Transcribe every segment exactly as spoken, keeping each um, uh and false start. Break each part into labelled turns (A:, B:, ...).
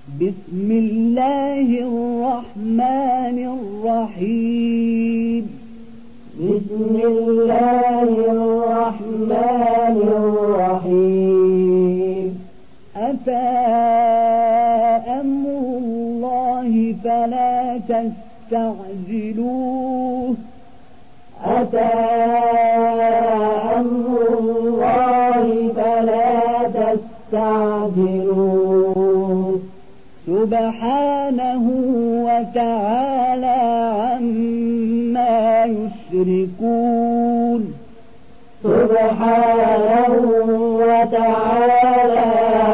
A: بسم الله الرحمن الرحيم
B: بسم الله الرحمن الرحيم
A: أتى أمر الله فلا تستعجلوه
B: أتى أمر الله فلا تستعجلوه
A: سبحانه وتعالى عما يشركون
B: سبحانه وتعالى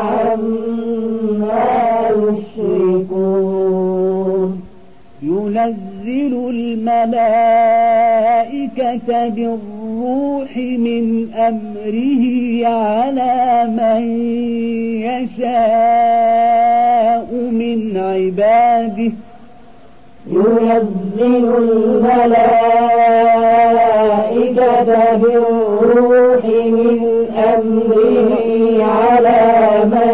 B: عما يشركون
A: ينزل الملائكة بالروح من أمره على من يشاء من عباده
B: ينزل الملائكة بالروح من أمره على من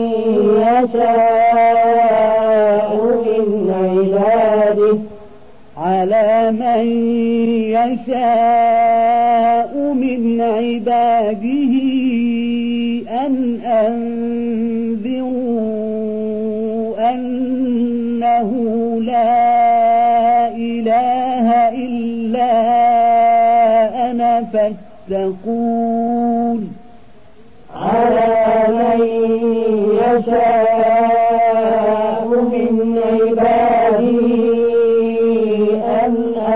B: يشاء من عباده
A: على من يشاء من عباده أن أنذروا أنه لا إله إلا أنا فاتقون
B: على من يشاء من عباده أن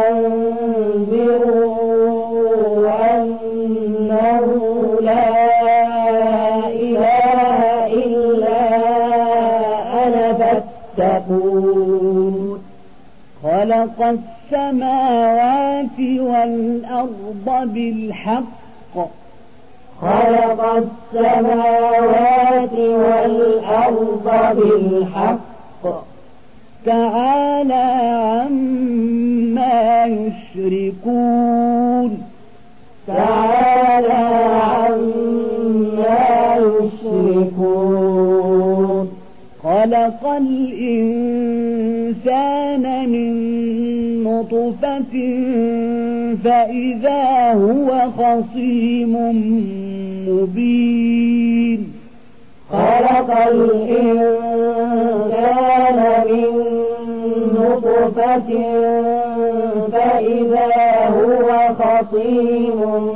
B: أنذروا أنه لا إله إلا أنا فاتقون
A: خلق السماوات والأرض بالحق
B: خلق السماوات والأرض بالحق
A: تعالى عما يشركون
B: تعالى عما يشركون
A: خلق الإنسان من نطفة فإذا هو خصيم مبين
B: خلق الإنسان من نطفة فإذا هو خصيم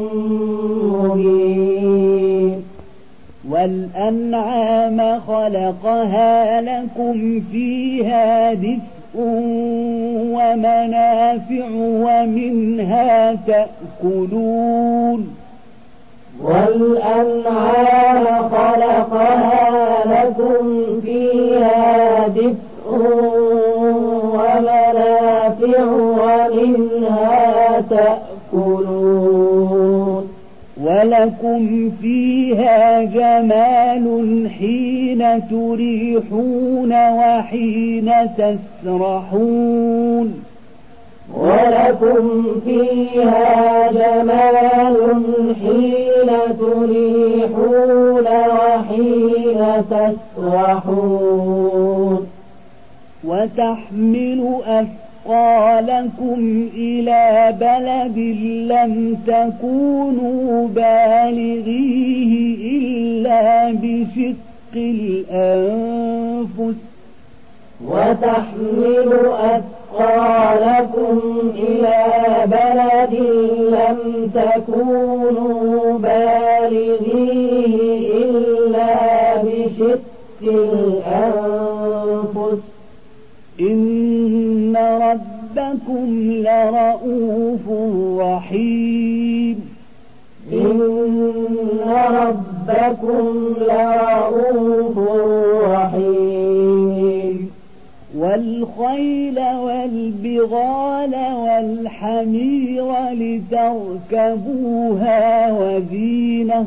B: مبين
A: والأنعام خلقها لكم فيها دفء ومنافع ومنها تأكلون
B: والأنعام خلقها لكم فيها دفء ومنافع ومنها تأكلون
A: ولكم فيها جمال حين تريحون وحين تسرحون
B: ولكم فيها جمال حين تريحون وحين تسرحون
A: وتحمل أثقالكم إلى بلد لم تكونوا بالغيه إلا بشق الأنفس
B: وتحمل أثقالكم إلى بلد لم تكونوا بالغيه إلا بشق الأنفس
A: إن ربكم لرؤوف رحيم
B: إن ربكم لرؤوف رحيم
A: والخيل والبغال والحمير لتركبوها وزينة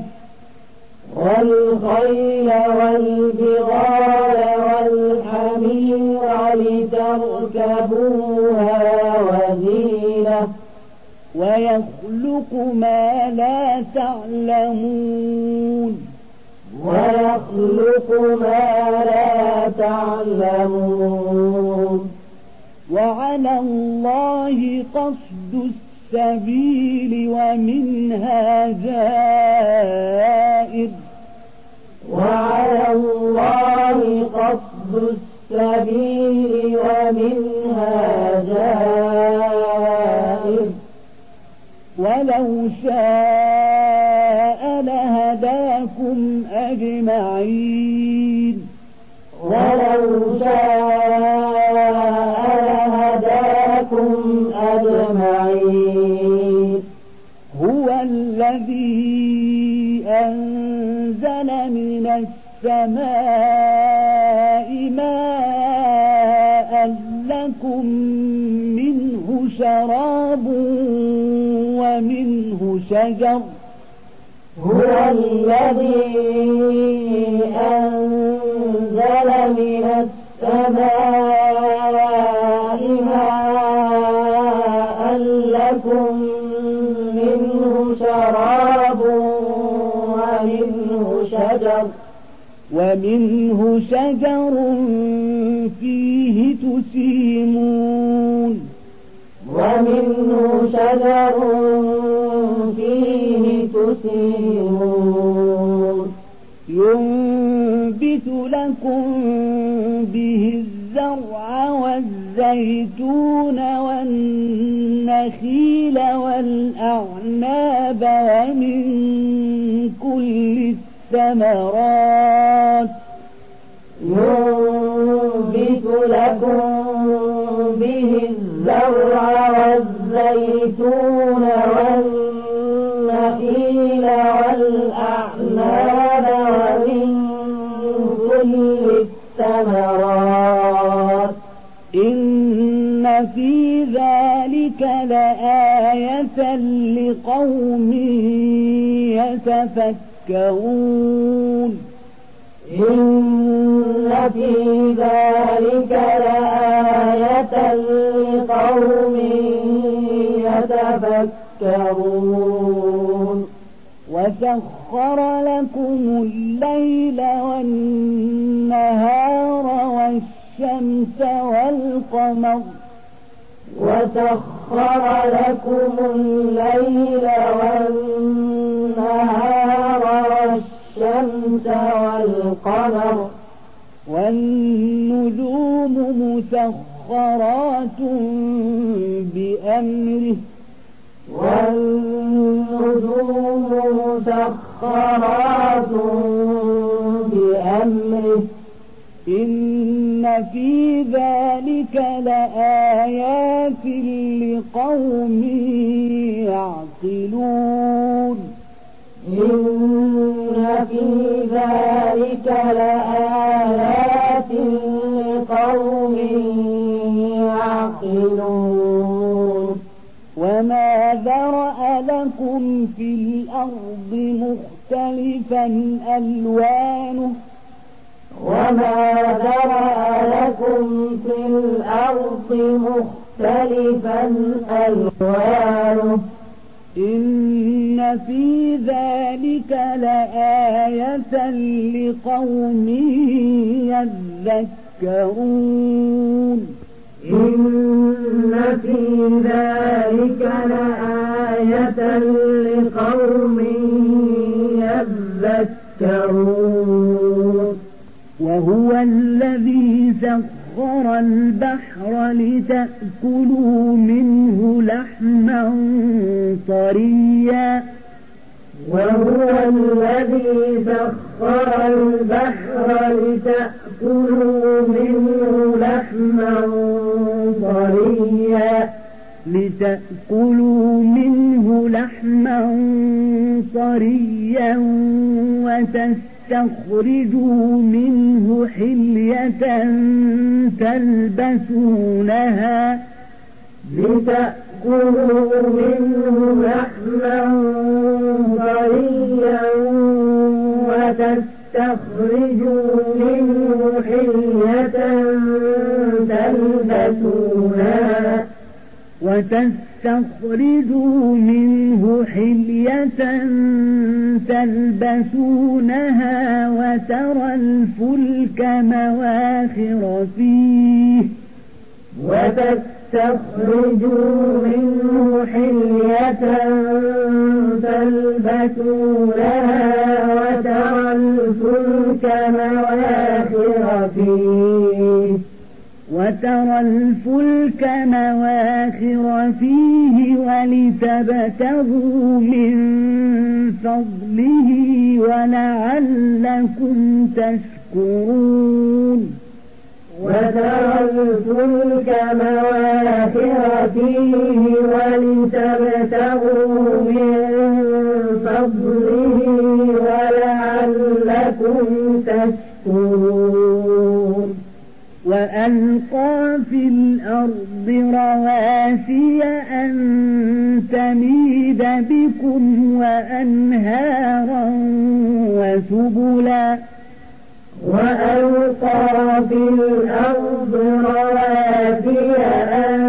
B: والخيل والبغال والحمير لتركبوها وزينة
A: ويخلق ما لا تعلمون
B: ويخلق ما لا تعلمون
A: وعلى الله قصد السبيل ومنها جائر
B: وعلى الله قصد السبيل ومنها جائر
A: ولو شاء لهداكم أجمعين
B: ولو شاء لهداكم أجمعين
A: هو الذي أنزل من السماء ماء لكم منه شراب ومنه شجر
B: هو الذي أنزل من السماء ماء لكم منه شراب ومنه شجر
A: ومنه شجر فيه تسيمون
B: ومنه شجر فيه تسيمون
A: ينبت لكم به الزرع والزيتون والنخيل والأعناب ومن كل الثمرات
B: ينبت لكم به الزرع والزيتون والنخيل والأعناب ومن كل الثمرات
A: إن في ذلك لآية لقوم يتفكرون
B: إن في ذلك لآية لقوم يتفكرون
A: وسخر لكم الليل والنهار والشمس والقمر
B: وسخر لكم الليل والنهار والشمس والقمر
A: والنجوم مسخرات بأمره
B: والنجوم مسخرات بأمره
A: إن في ذلك لآيات لقوم يعقلون
B: إن في ذلك لآيات لقوم يعقلون
A: وما ذرأ لكم في الأرض مختلفا ألوانه
B: وما ذرأ لكم في الأرض مختلفا ألوانه
A: إن في ذلك لآية لقوم يذكرون
B: إن في ذلك لآية لقوم يذكرون
A: وهو الذي سخر البحر لتأكلوا منه لحما طريا
B: وهو الذي سخر البحر لتأكلوا منه لحما طريا
A: لتأكلوا منه لحما طريا وتستخرجوا منه حلية تلبسونها
B: لتأكلوا منه لحما طريا وتستخرجوا منه حلية تلبسونها
A: وتستخرجوا وتستخرجوا منه حلية تلبسونها وترى الفلك مواخر فيه
B: وتستخرجوا منه حلية تلبسونها وترى الفلك مواخر فيه
A: وترى الفلك مواخر فيه ولتبتغوا من فضله ولعلكم تشكرون
B: وترى الفلك مواخر فيه ولتبتغوا من فضله ولعلكم تشكرون
A: وألقى في الأرض رواسي أن تميد بكم وأنهارا وسبلا
B: وألقى في الأرض رواسي أن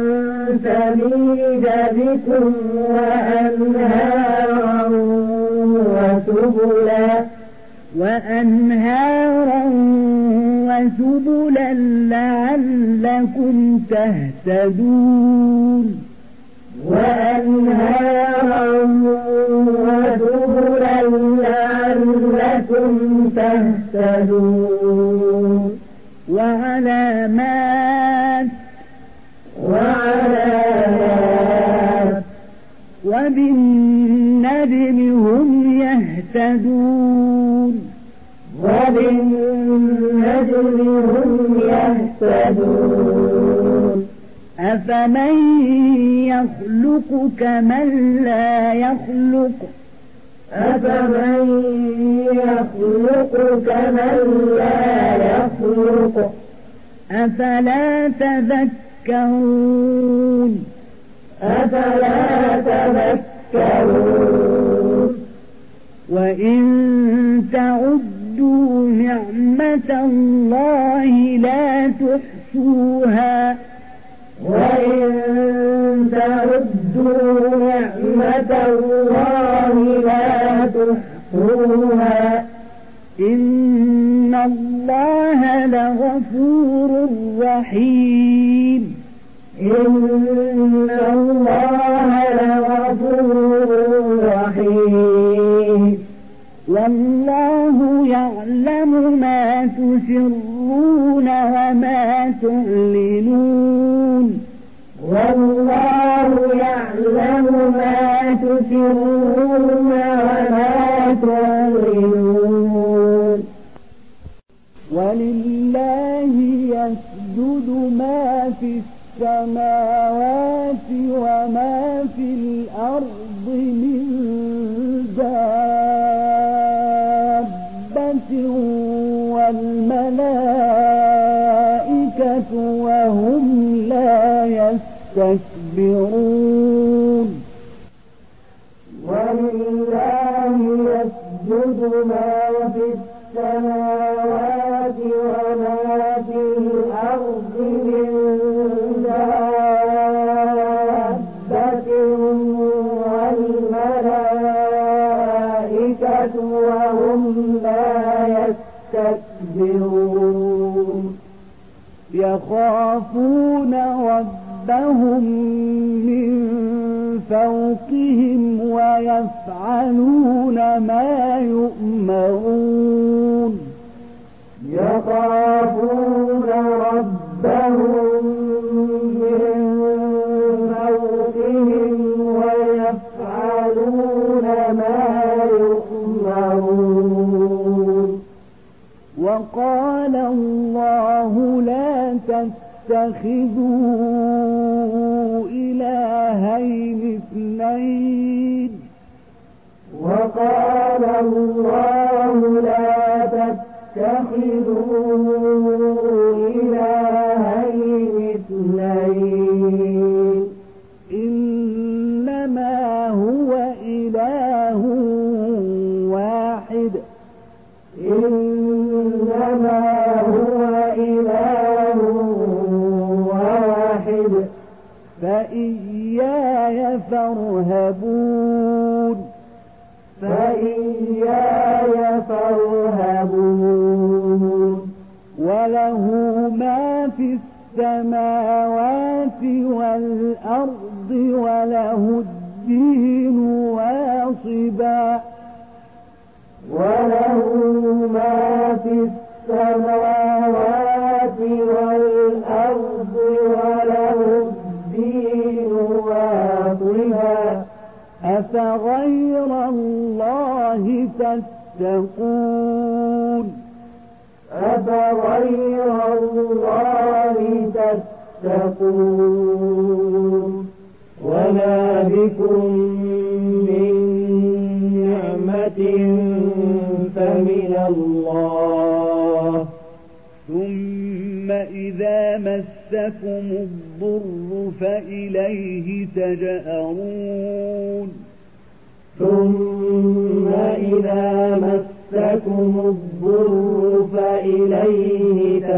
B: تميد بكم وأنهارا وسبلا
A: وأنهارا وسبلا لعلكم تهتدون
B: وأنهارا وسبلا لعلكم تهتدون
A: وعلامات
B: وعلامات
A: وبالنجم هم يهتدون
B: وبالنجم هم يهتدون
A: أفمن يخلق كمن لا يخلق
B: أفمن يخلق كمن لا يخلق
A: أفلا تذكرون
B: أفلا تذكرون
A: وإن تعدوا نعمة الله لا تحصوها
B: وإن تعدوا نعمة الله لا تحصوها
A: إن الله لغفور رحيم
B: إن الله لغفور رحيم
A: والله يعلم ما تسرون وما تعلنون
B: والله يعلم ما تسرون وما تعلنون
A: ولله يسجد ما في السماوات وما في الأرض من دابة والملائكة وهم لا يستكبرون
B: ولله يسجد ما في السماوات وما في الأرض من دابة والملائكة وهم لا يستكبرون
A: يخافون ربهم من فوقهم ويفعلون ما يؤمرون
B: يخافون ربهم من فوقهم ويفعلون ما يؤمرون
A: وقال الله لا تتخذوا إلهين اثنين
B: وقال الله لا تتخذوا إلهين اثنين
A: إنما هو إله واحد
B: إنما هو إله واحد
A: فإياه فارهبون
B: فإياي فارهبون
A: وله ما في السماوات والأرض وله الدين واصبا
B: وله ما في السماوات والأرض وله الدين واصبا
A: أفغير الله تتقون
B: أفغير الله تتقون وما بكم من نعمة فمن الله
A: ثم إذا مسكم الضر فإليه تجأرون
B: ثم إذا مسكم الضر فإليه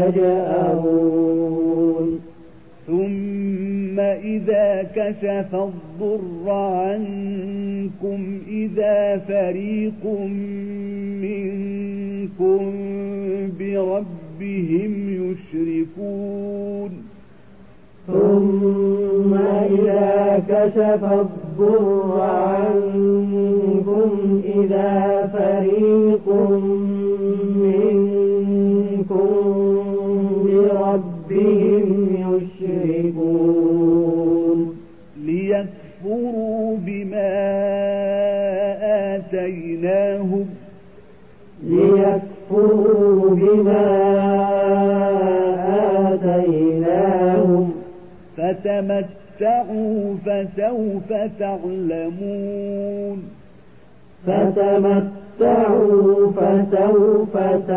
B: تجأرون
A: ثم إذا كشف الضر عنكم إذا فريق منكم بربهم يشركون
B: ثم إذا كشف الضر عنكم إذا فريق منكم بربهم يشركون
A: ليكفروا بما آتيناهم
B: ليكفروا بما آتيناهم
A: فتمتعوا فسوف تعلمون
B: فتمتعوا فسوف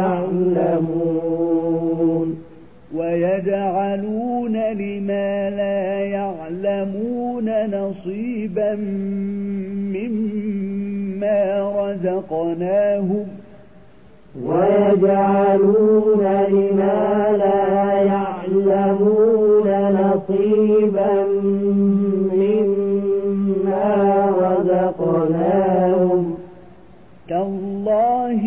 B: تعلمون
A: ويجعلون لما لا يعلمون نصيبا مما رزقناهم
B: ويجعلون لما لا يعلمون نصيبا مما رزقناهم
A: تالله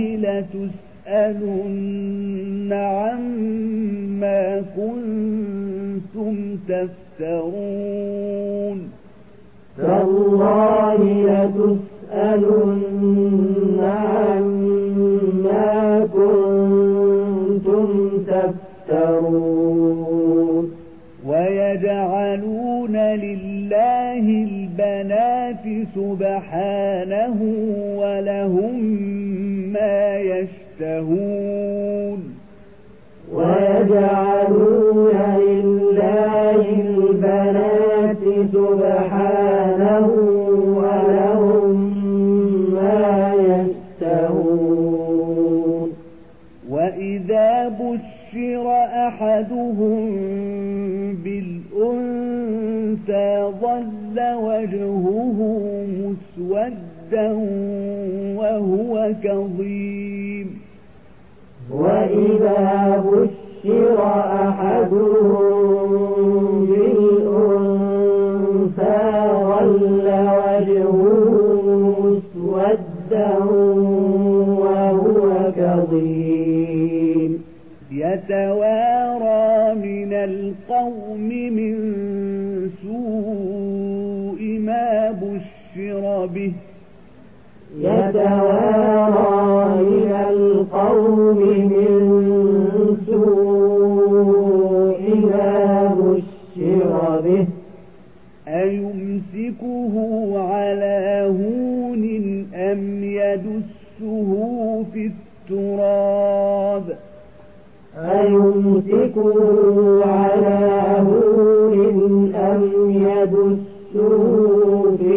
A: لتسألن عما كنتم تفترون
B: تالله لتسألن عما كنتم تفترون
A: ويجعلون لله البنات سبحانه ولهم ما يشتهون
B: ويجعلون لله البنات سبحانه ولهم ما يشتهون
A: وإذا بشر أحدهم بالأنثى ظل وجهه مسودا وهو كظيم
B: وإذا بشر أحدهم بالأنثى ظل وجهه مسودا وهو كظيم
A: يتوارى من القوم من سوء ما بشر به
B: يتوارى من القوم من سوء ما بشر به
A: أيمسكه على هون أم يدسه في التراب
B: أيمسكه على هون أم يدسه في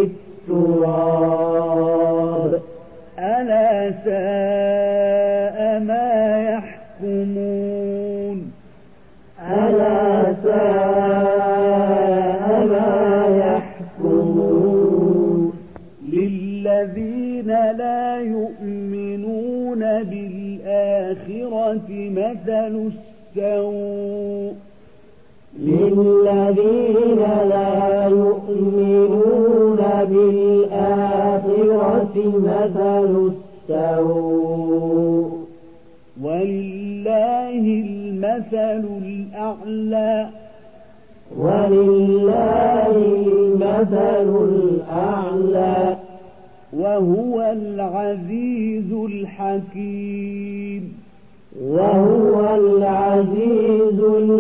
B: التراب
A: ألا ساء ما يحكمون
B: ألا ساء ما يحكمون
A: للذين لا يؤمنون بالآخرة مثل السوء
B: للذين لا يؤمنون بالآخرة مثل السوء
A: ولله المثل الأعلى
B: ولله المثل الأعلى
A: وهو العزيز الحكيم
B: وهو العزيز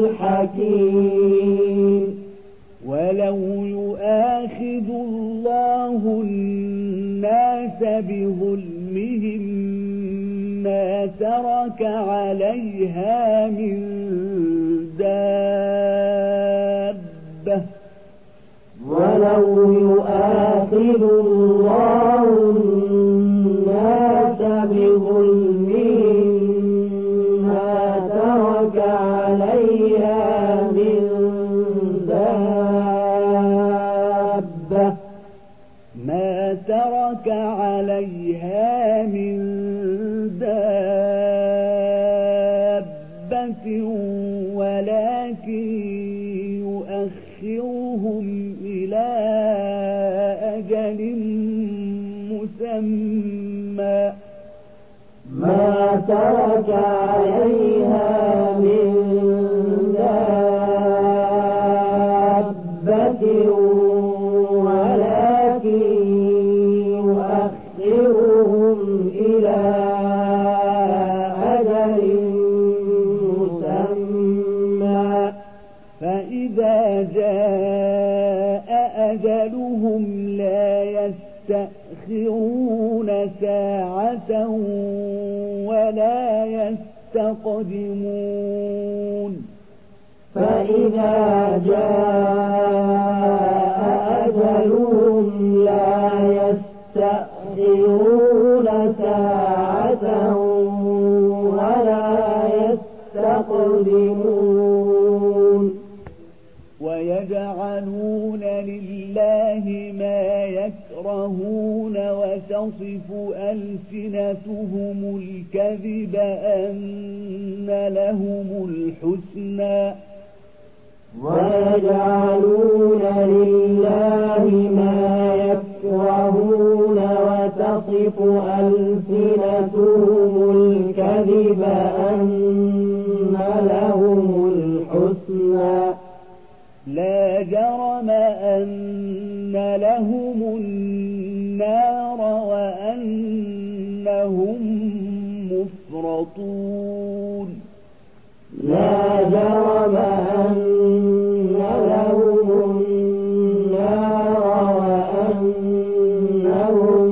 B: الحكيم
A: ولو يؤاخذ الله الناس بظلمهم ما ترك عليها من دابة
B: ولو يؤاخذ الله الناس بظلمهم ما ترك عليها من دابة
A: ما ترك عليها من دابة ولكن يؤخرهم إلى أجل مسمى
B: ما ترك عليها من دابة ولكن يؤخرهم إلى أجل مسمى
A: فإذا جاء أجلهم لا يستأخرون ساعة ولا يستقدمون
B: فإذا جاء أجلهم لا يستأخرون ساعة ولا يستقدمون
A: ويجعلون لله ما يكرهون وتصف ألسنتهم الكذب أن لهم الحسنى
B: ويجعلون لله ما يكرهون وتصف ألسنتهم الكذب أن لهم الحسنى
A: لا جرم أن لهم النار وأنهم مفرطون
B: لا جرم أن لهم النار وأنهم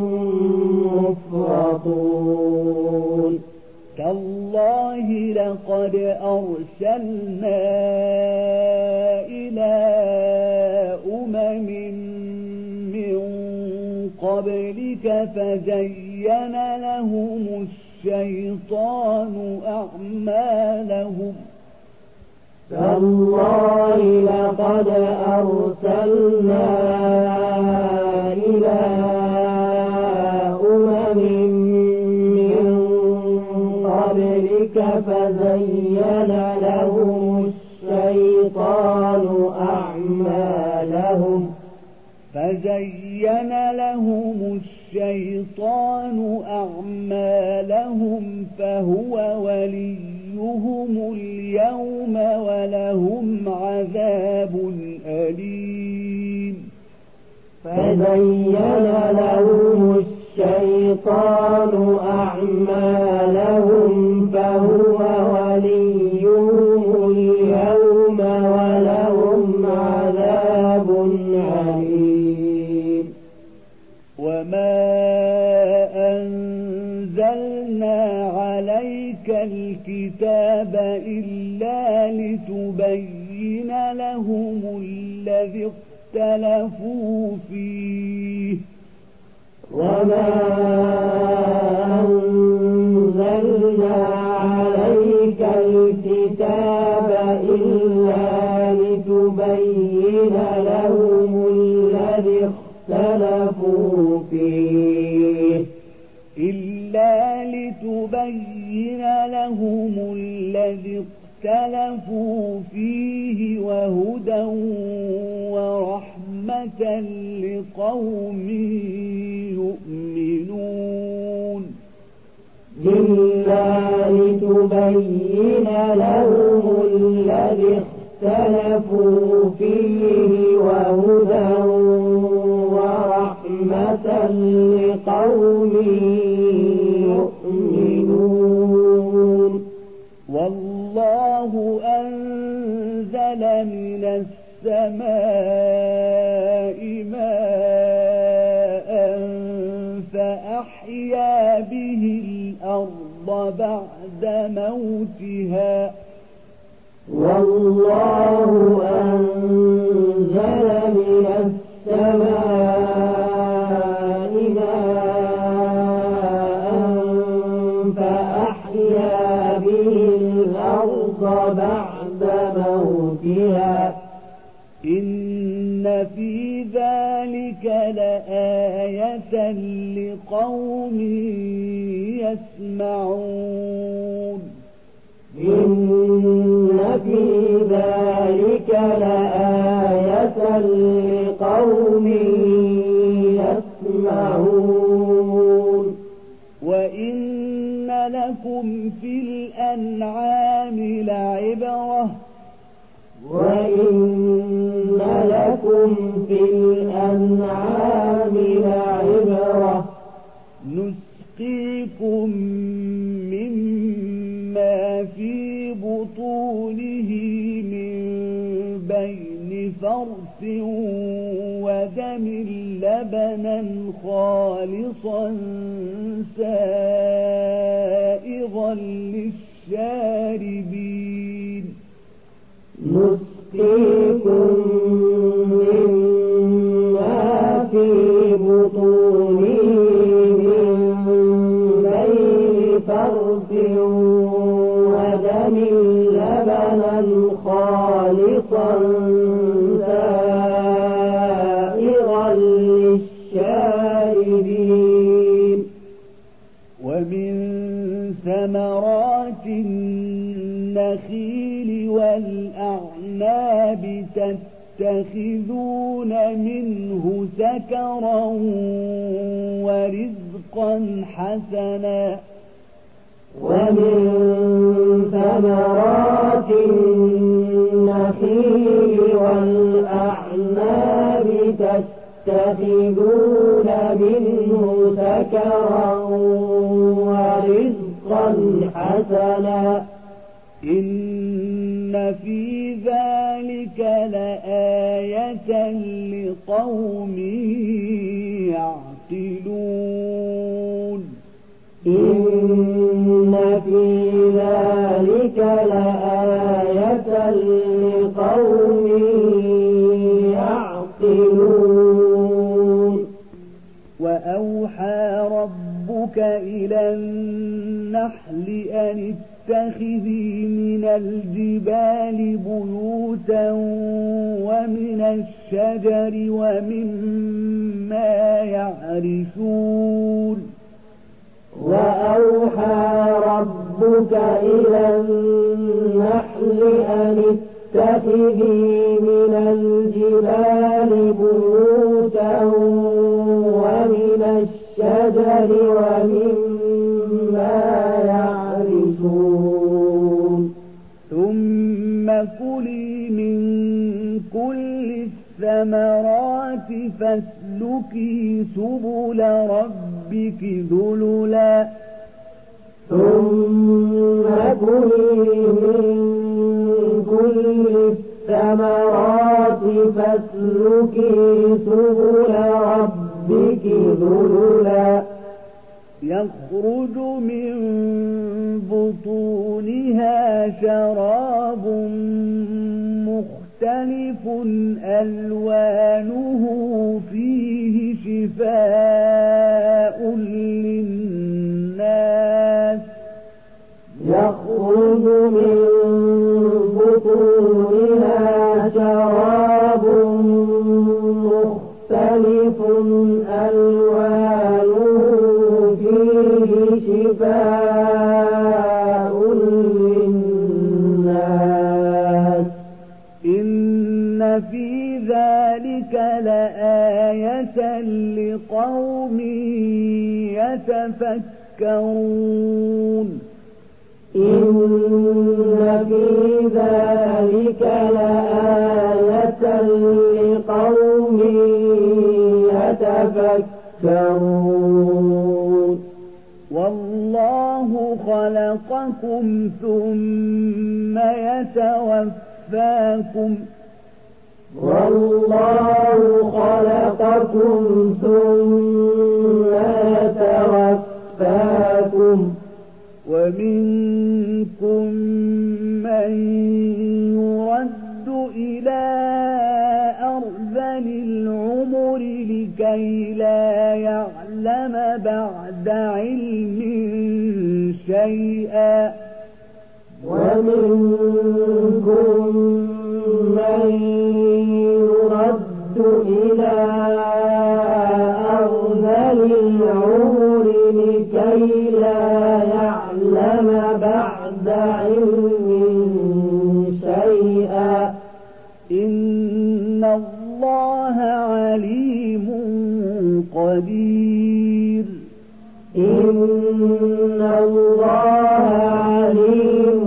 B: مفرطون
A: تالله لقد أرسلنا إلى أمم من قبلك فزين لهم الشيطان أعمالهم
B: تالله لقد أرسلنا إلى أمم من قبلك فزين لهم الشيطان أعمالهم
A: فزين لهم الشيطان أعمالهم فهو وليهم اليوم ولهم عذاب أليم
B: فزين لهم الشيطان أعمالهم فهو وليهم اليوم ولهم عذاب أليم
A: وما أنزلنا عليك الكتاب إلا لتبين لهم الذي اختلفوا فيه
B: وما أنزلنا عليك الكتاب إلا لتبين لهم الذي اختلفوا فيه
A: إلا لتبين لهم الذي اختلفوا فيه وهدى ورحمة لقوم يؤمنون
B: ليبين لهم الذي اختلفوا فيه وهدى ورحمة لقوم يؤمنون.
A: والله أنزل من السماء ماء فأحيا به الأرض بعد موتها.
B: والله أنزل من السماء ماء فأحيا به الأرض بعد موتها.
A: إن في ذلك لآية لقوم يسمعون.
B: إن في ذلك لآية لقوم يسمعون.
A: وإن لكم في الأنعام لعبرة
B: وإن لكم في الأنعام لعبرة
A: نسقيكم مما في بطونه من بين فرث ودم لبنا خالصا سائغا للشاربين.
B: نسقيكم مما في بطونه من بين فرث ودم لبنا خالصا سائغا للشاربين. ومن
A: ثمرات النخيل والأعناب تتخذون منه سكرا ورزقا حسنا.
B: ومن ثمرات النخيل والأعناب تتخذون منه سكرا ورزقا حسنا.
A: إن في ذلك لآية لقوم يعقلون.
B: إن في ذلك لآية لقوم يعقلون.
A: وأوحى ربك إلى النحل أن اتخذي من الجبال بيوتا ومن الشجر ومما يعرشون.
B: وأوحى ربك إلى النحل أن اتخذي من الجبال بيوتا ومن الشجر ومما يعرشون.
A: ثم كلي من كل الثمرات فاسلكي سبل ربك ذللا.
B: ثم كلي من كل الثمرات فاسلكي سبل ربك ذللا.
A: يخرج من بطونها شراب مختلف ألوانه فيه شفاء للناس.
B: يخرج من بطونها شراب مختلف ألوانه فيه شفاء للناس.
A: إن في ذلك لآية لقوم يتفكرون.
B: إن في ذلك لآية لقوم يتفكرون
A: والله خلقكم ثم يتوفاكم
B: والله خلقكم ثم يتوفاكم
A: ومنكم من يرد إلى أرذل العمر لكي لا يعلم بعد علم شيئا
B: ومنكم من يرد إلى أرذل العمر لكي لا يعلم بعد علم شيئا
A: إن الله عليم قدير
B: إن الله عليم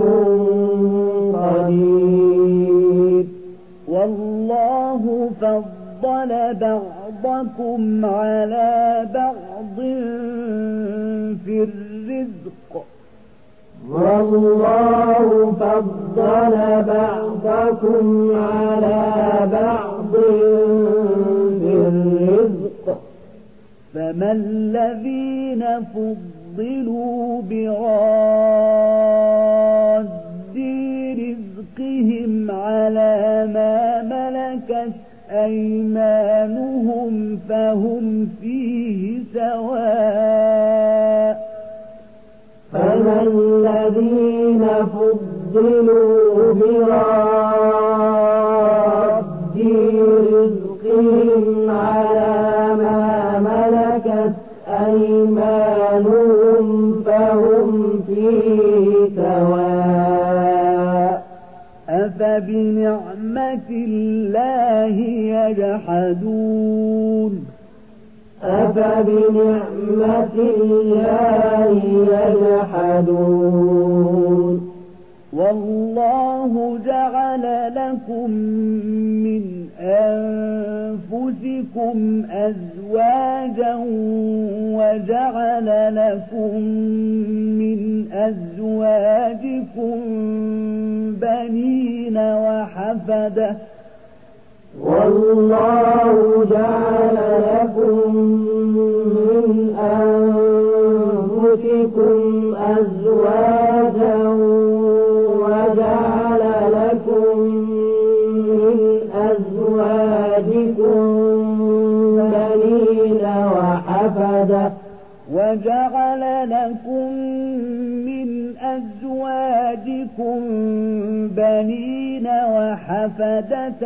B: قدير
A: والله فضل بعضكم على بعض في الرزق
B: والله فضل بعضكم على بعض في الرزق
A: فما الذين فضلوا براد رزقهم على ما ملكت أيمانهم فهم فيه سواء
B: فما الذين فضلوا براد رزقهم على ما ملكت أيمانهم فهم فيه سواء
A: أفبنعمة الله يجحدون
B: أفبنعمة الله يجحدون
A: والله جعل لكم من أنفسكم أزواجا وجعل لكم من أزواجكم بنين وحفدة
B: والله جعل لكم من أنفسكم أزواجا وجعل لكم من أزواجكم بنين وحفدة
A: وجعل لكم من أزواجكم بنين وحفدة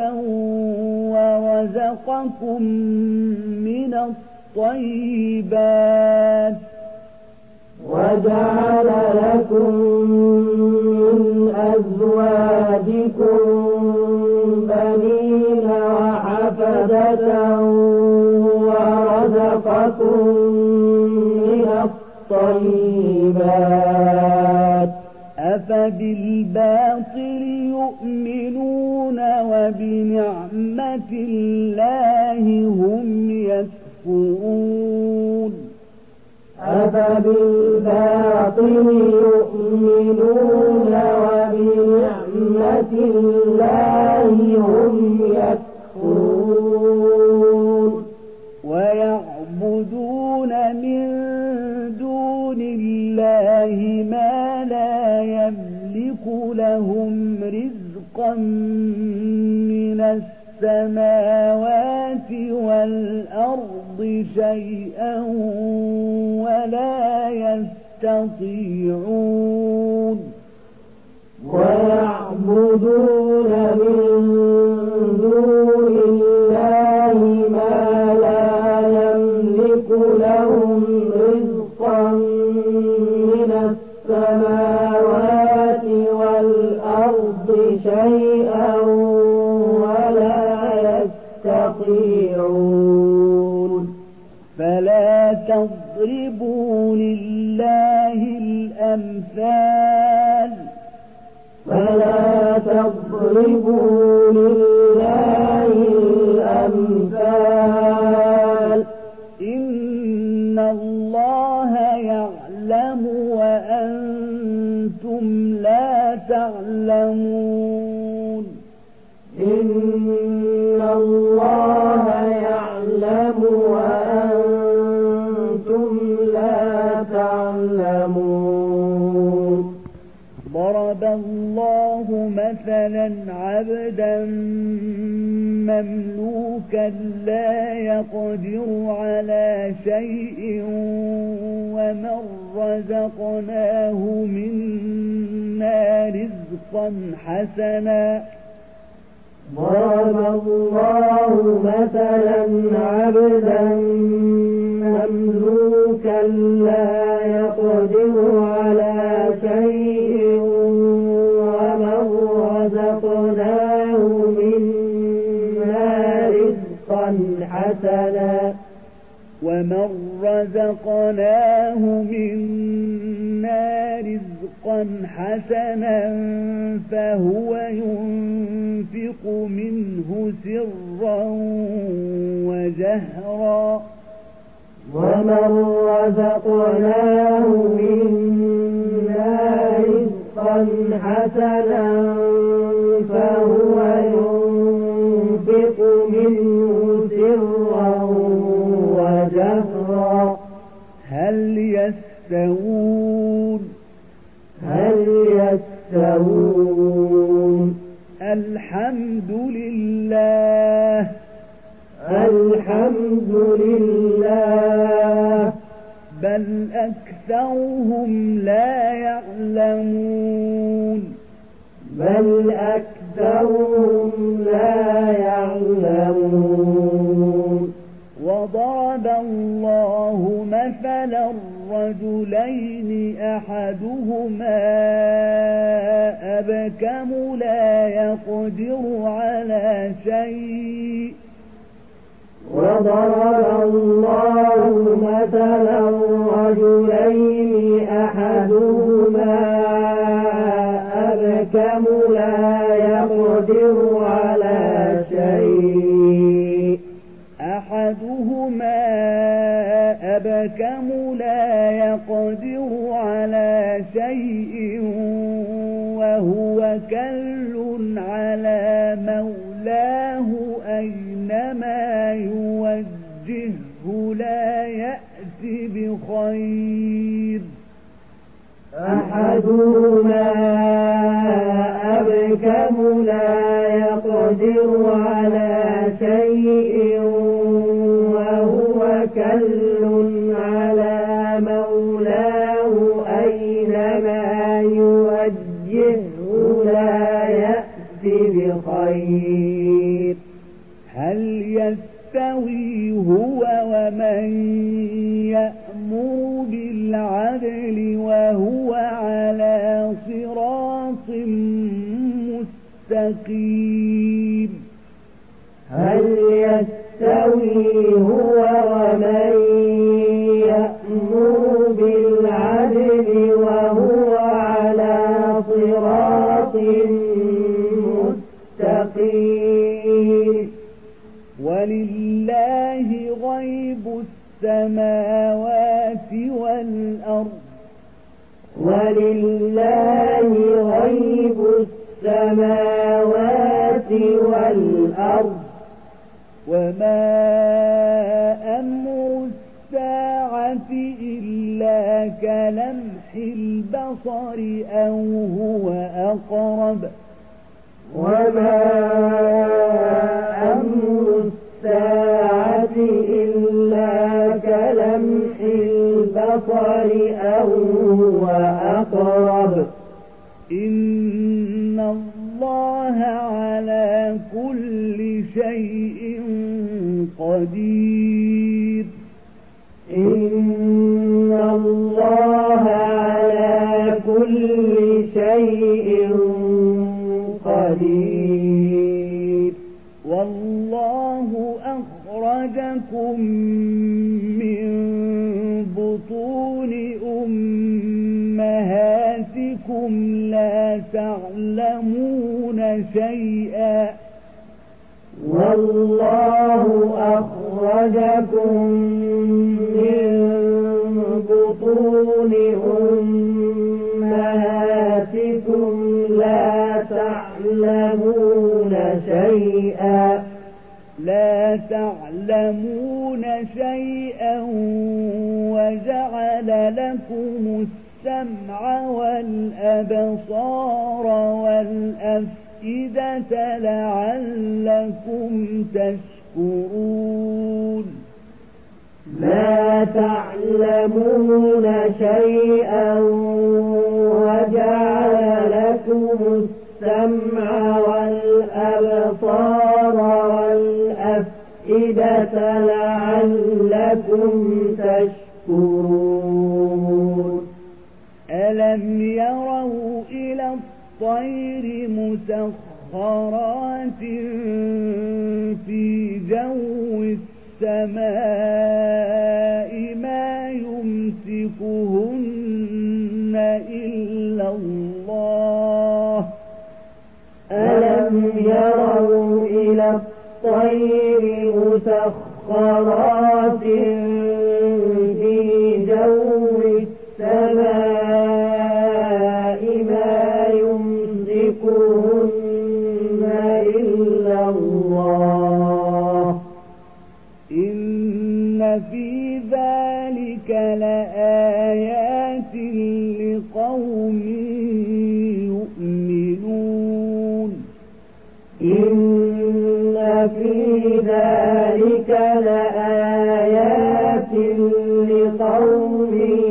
A: ورزقكم من الطيبات
B: وجعل لكم من أزواجكم بنين وحفدة ورزقكم من الطيبات
A: أفبالباطل يؤمنون وبنعمة الله هم يكفرون
B: أفبالباطل يؤمنون وبنعمة الله هم يكفرون
A: ويعبدون من دون الله ما لا يملك لهم رزقا من السماوات والأرض شيئا ولا يستطيعون
B: ويعبدون من دون الله ما لا يملك لهم رزقا من السماوات والأرض شيئا ولا يستطيعون فلا
A: تضربوا لله الأمثال
B: فلا تضربوا لله الأمثال
A: إن الله يعلم وأنتم لا تعلمون
B: إن الله يعلم وأنتم لا تعلمون
A: ضرب الله مثلا عبدا مملوكا لا يقدر على شيء ومن رزقناه منا رزقا حسنا
B: ضرب الله مثلا عبدا مملوكا لا يقدر على شيء ومن رزقناه منا رزقا حسنا
A: ومن رزقناه منا رزقا حسنا فهو ينفق منه سرا وجهرا
B: ومن رزقناه منا رزقا حسنا فهو ينفق منه سرا وجهرا
A: هل يستوون
B: هل يستوون
A: الحمد لله
B: الحمد لله
A: بل أكثرهم لا يعلمون
B: بل أكثرهم لا يعلمون
A: وضرب الله مثلا رجلين أحدهما أبكم لا يقدر على شيء
B: وضرب الله مثلا رجلين أحدهما أبكم لا يقدر على شيء
A: أحدهما أبكم لا يقدر على شيء وهو كل على مولاه أينما يوجهه لا يأتي بخير
B: أحدهما أبكم لا يقدر على شيء وهو كل على مولاه أينما يوجهه لا يأتي بخير
A: هل يستوي هو ومن يأمر بالعدل وهو على صراط مستقيم
B: هل يستوي هو ومن يأمر بالعدل وهو على صراط مستقيم
A: ولله غيب السماوات والأرض
B: ولله غيب السماوات والأرض
A: وما أمر الساعة إلا كلمح البصر أو هو أقرب
B: وما أمر الساعة إلا كلمح البصر أو هو أقرب
A: إن الله على كل شيء قدير
B: إن الله على كل شيء قدير
A: والله أخرجكم من بطون أمهاتكم لا تعلمون شيئا
B: والله أخرجكم من بطون أمهاتكم لا تعلمون شيئا
A: لا تعلمون شيئا وجعل لكم السمع والأبصار والأفئدة لعلكم تشكرون
B: لا تعلمون شيئا وجعل لكم السمع والأبصار والأفئدة لعلكم تشكرون
A: ألم يروا إلى الطير مسخرات في جو السماء ما يمسكهن إلا الله
B: ألم يروا إلى الطير مسخرات في جو السماء ما يمسكهن إلا الله
A: إن في ذلك لآيات لقوم يؤمنون
B: إن في ذلك لآيات لقوم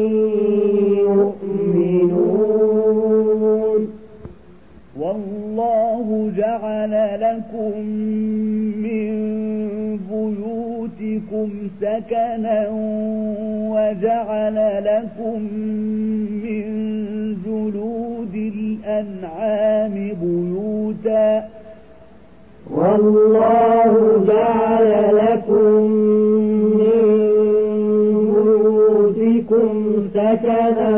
B: يؤمنون
A: والله جعل لكم من بيوتكم سكنا وجعل لكم من جلود الأنعام بيوتا
B: والله جعل لكم من بيوتكم سكنا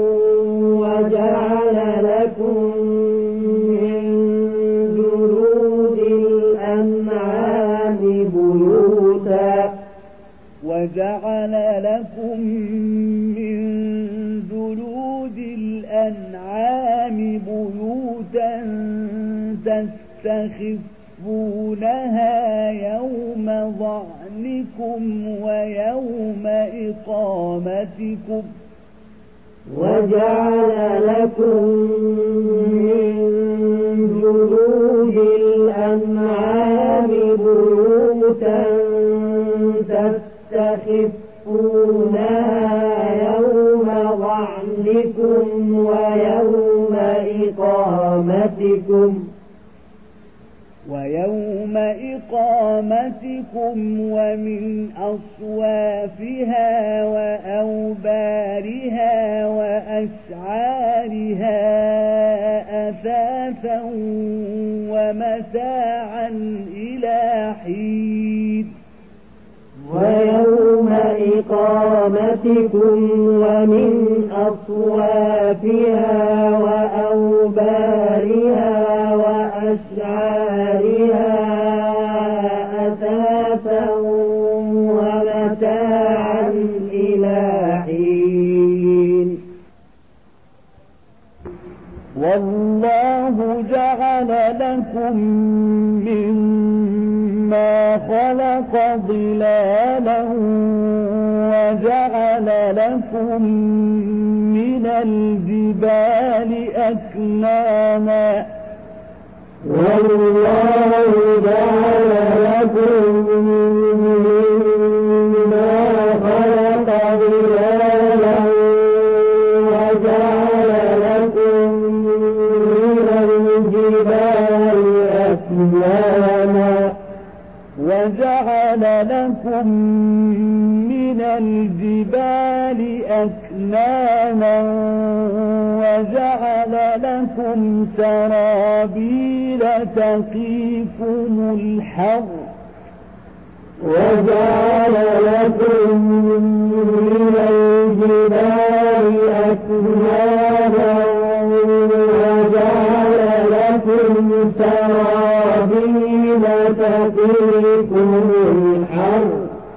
B: وجعل لكم من جلود الأنعام بيوتا
A: وجعل لكم من جلود الأنعام بيوتا تستخفونها يوم ظعنكم ويوم إقامتكم
B: وجعل لكم من جلود الأنعام بيوتا تستخفونها يوم ظعنكم ويوم إقامتكم
A: ويوم إقامتكم ومن أصوافها وأوبارها وأشعارها أثاثا ومتاعا إلى حين
B: ويوم إقامتكم ومن أصوافها وأوبارها وأشعارها أثاثا ومتاعا إلى حين
A: والله جعل لكم مما خلق ظلالا وجعل لكم من الجبال أكنانا
B: والله جعل لكم مما خلق ظلالا وجعل لكم من الجبال أكنانا
A: وجعل لكم من الجبال أكنانا وجعل لكم سرابيل تقيكم الحر
B: وجعل لكم من الجبال أكنانا وجعل لكم سرابيل سرابيل تقيكم الحر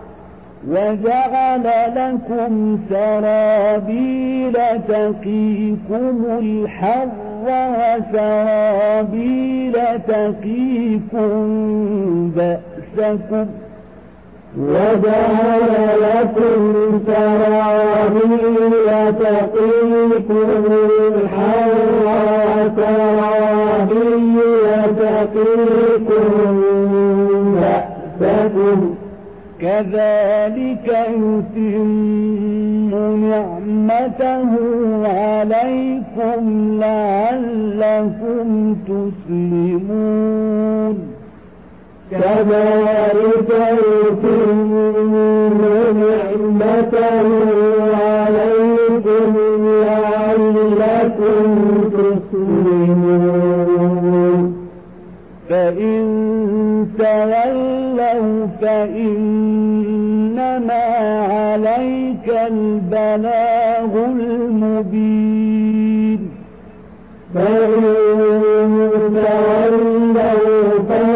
A: وجعل لكم سرابيل تقيكم الحر وسرابيل تقيكم بأسكم
B: وجعل لكم سرابيل تقيكم الحر وسرابيل تقيكم بأسكم
A: كذلك يتم نعمته عليكم لعلكم تسلمون
B: كذلك يتم نعمته عليكم لعلكم تسلمون
A: فإن تولوا فإنما عليك البلاغ المبين
B: فإن تولوا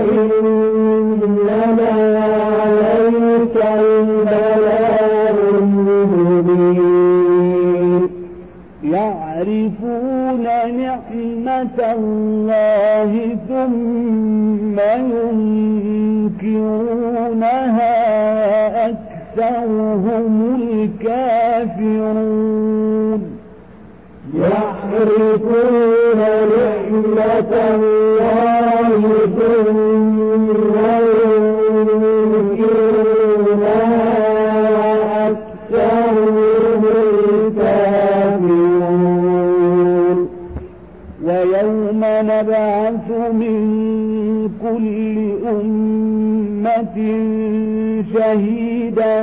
B: فإنما عليك البلاغ المبين
A: يعرفون نعمة الله ثم ينكرونها وأكثرهم الكافرون
B: يعرفون نعمة الله ثم ينكرونها وأكثرهم الكافرون
A: ويوم نبعث من كل أمة شهيدا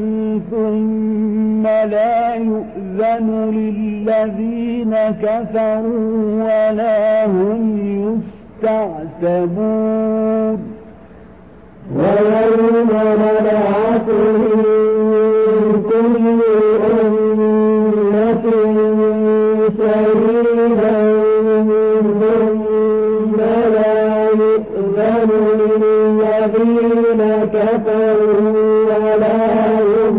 A: ثم لا يؤذن للذين كفروا ولا هم يستعتبون
B: ويوم نبعث من كل أمة شهيدا ثم لا يؤذن للذين كفروا ولا هم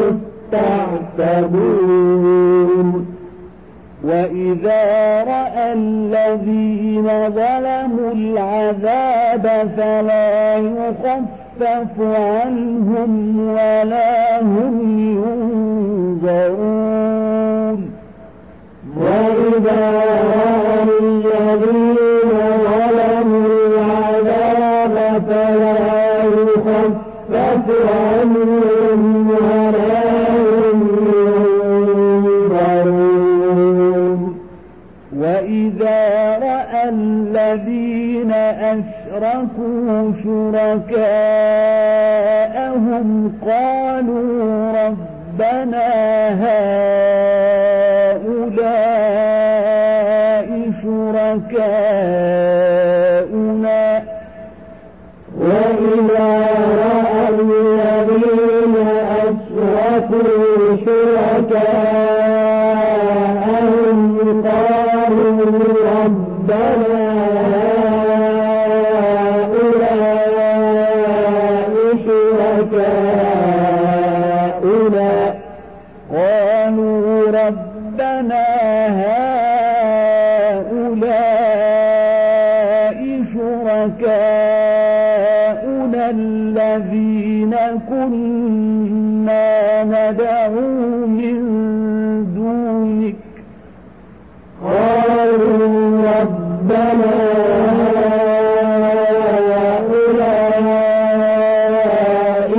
B: يستعتبون
A: وإذا رأى الذين ظلموا العذاب فلا يخفف عنهم ولا هم ينظرون
B: وإذا رأى الذين ظلموا العذاب فلا يخفف عنهم ولا هم ينظرون
A: وإذا رأى الذين أشركوا شركاءهم قالوا ربنا هؤلاء شركاؤنا
B: وإذا رأى الذين أشركوا شركاءهم قالوا ربنا هؤلاء شركاؤنا
A: قالوا ربنا هؤلاء شركاؤنا الذين كنا ندعو من دونك
B: قالوا ربنا هؤلاء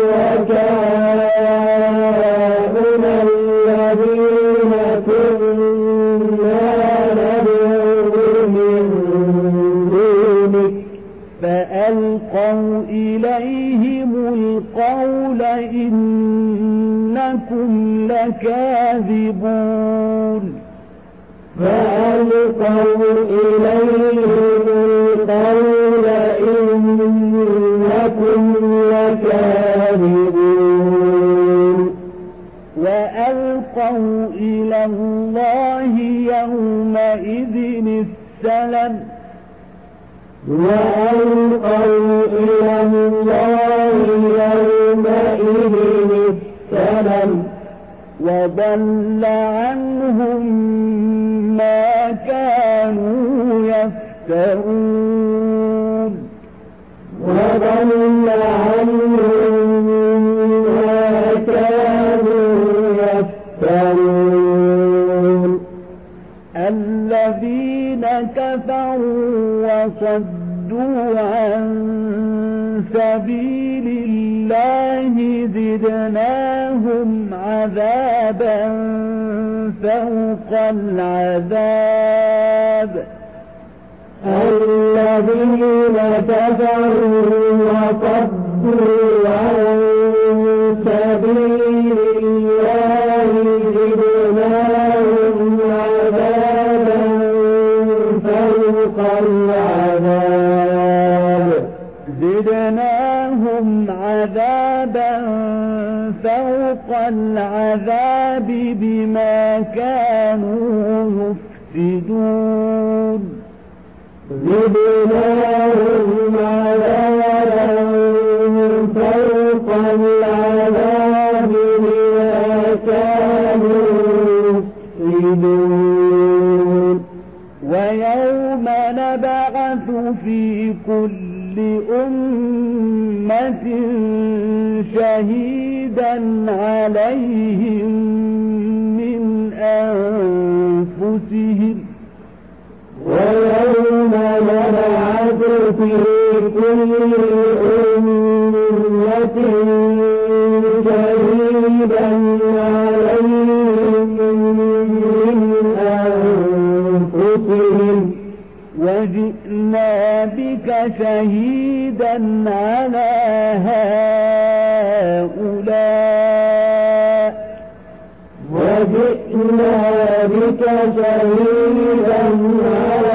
B: شركاؤنا الذين كنا ندعو من دونك
A: فألقوا إليهم القول إنكم لكاذبون
B: فألقوا إليهم القول إنكم لكاذبون
A: وألقوا إلى الله يومئذ السلم سبيل الله زدناهم عذابا فوق العذاب
B: الذين كفروا وصدوا عن سبيل الله زدناهم عذابا فوق العذاب
A: زدناهم عذابا فوق العذاب بما كانوا يفسدون
B: زدناهم عذابا فوق العذاب بما كانوا يفسدون
A: ويوم نبعث في كل أمة شهيدا عليهم من أنفسهم
B: ويوم نبعث في كل أمة شهيدا عليهم من أنفسهم
A: وجئنا بك شهيدا على هؤلاء
B: وجئنا بك شهيدا على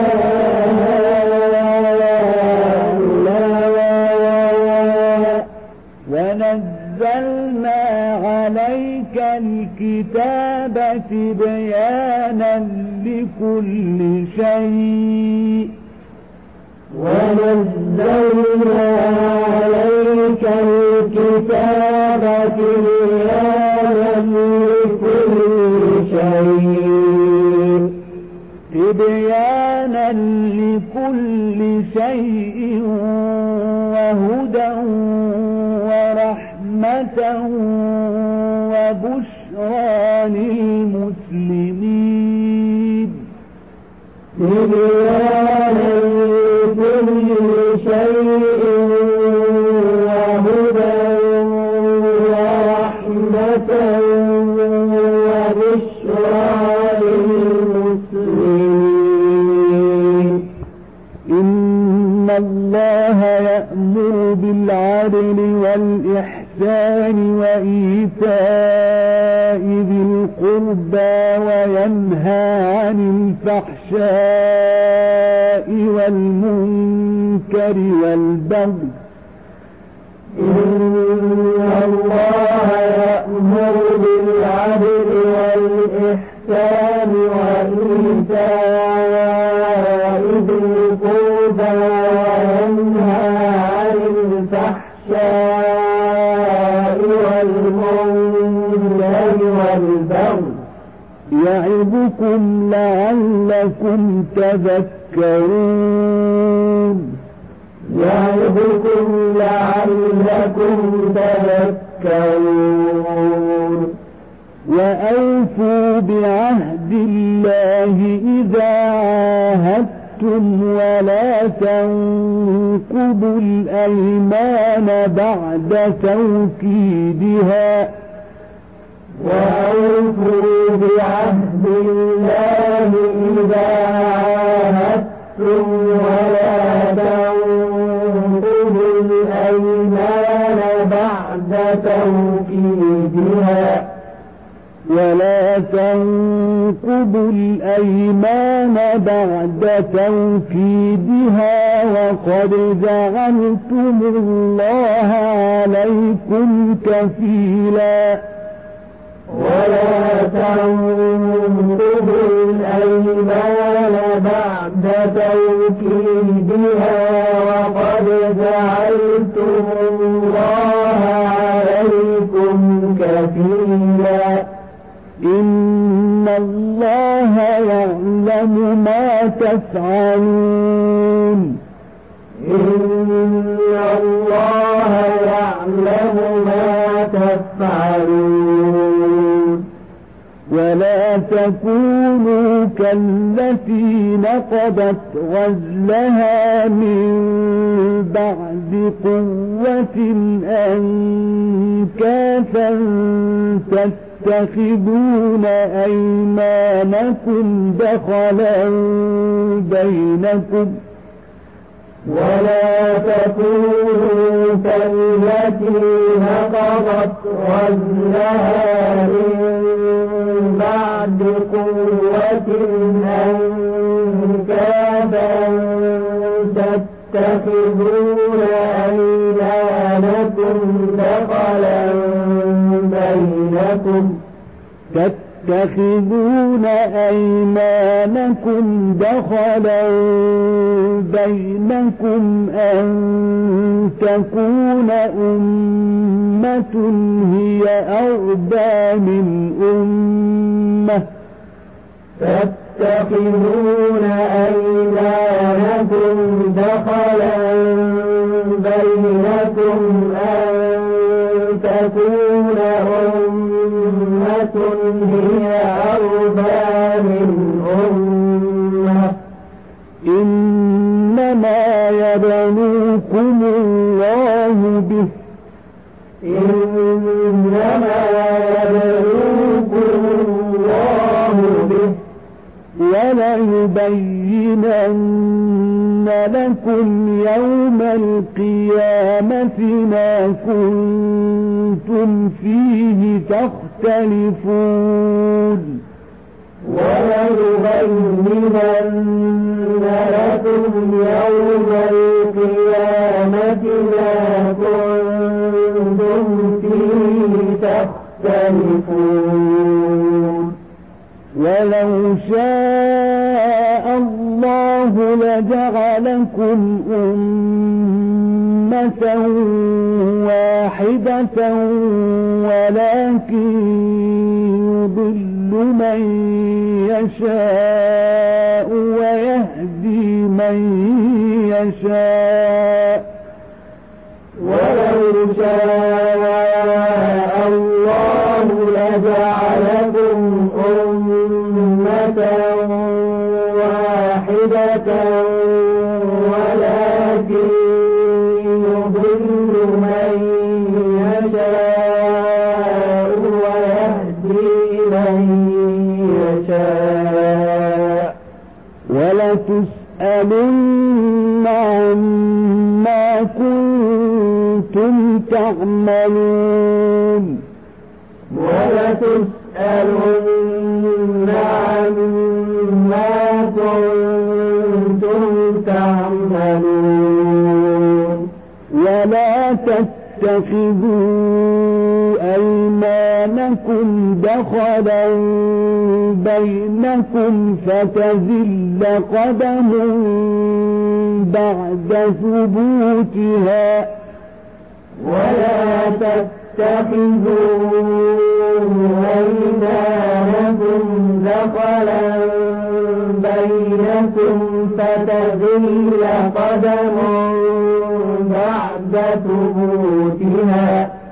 B: هؤلاء
A: ونزلنا عليك الكتاب تبيانا لكل شيء
B: ونزلنا عليك الكتاب تبيانا لكل شيء
A: تبيانا لكل شيء وهدى ورحمة وبشرى للمسلمين
B: تبيانا لكل شيء وهدى ورحمة وبشرى للمسلمين
A: إن الله يأمر بالعدل والإحسان وإيتاء ذي القربى وينهى عن الفحشاء والمنكر والبغي
B: إن الله يأمر بالعدل والإحسان وإيتاء ذي القربى وينهى عن الفحشاء والمنكر والبغي
A: يعظكم لعلكم تذكرون
B: يعظكم لعلكم تذكرون
A: وأوفوا بعهد الله إذا عاهدتم ولا تنقضوا الأيمان بعد توكيدها
B: وأوفوا بعهد الله إذا عاهدتم ولا تنقضوا الأيمان بعد توكيدها
A: ولا تنقضوا الأيمان بعد توكيدها وقد جعلتم الله عليكم كفيلا
B: ولا تنقضوا الأيمان بعد توكيدها وقد جعلتم الله عليكم كفيلا
A: إن الله يعلم ما تفعلون
B: إن الله يعلم ما تفعلون
A: ولا تكونوا كالتي نقضت غزلها من بعد قوة أنكاثا تتخذون أيمانكم دخلا بينكم
B: ولا تكونوا كالتي نقضت غزلها من بعد قوة أنكاثا تتخذون أيمانكم دخلا بينكم
A: تتخذون أيمانكم دخلا بينكم أن تكون أمة هي أربى من أمة
B: تتخذون أيمانكم دخلا بينكم أن تكون أمة هي أربى من أمة
A: إنما يبلوكم الله به
B: إنما يبلوكم الله به
A: وليبينن لكم يوم القيامة ما كنتم فيه تختلفون
B: وليبينن لكم يوم القيامة ما كنتم فيه تختلفون
A: ولو شاء الله لجعلكم أمة واحدة ولكن يضل من يشاء ويهدي من يشاء
B: ولو شاء الله لجعلكم أمة واحدة ولكن يضل من يشاء ويهدي من يشاء
A: ولتسألن عما كنتم تعملون
B: ولتسألن عما كنتم تعملون
A: ولا تتخذوا أيمانكم دخلا بينكم فتزل قدم بعد ثبوتها
B: ولا تتخذوا أيمانكم دخلا بينكم فتزل قدم بعد ثبوتها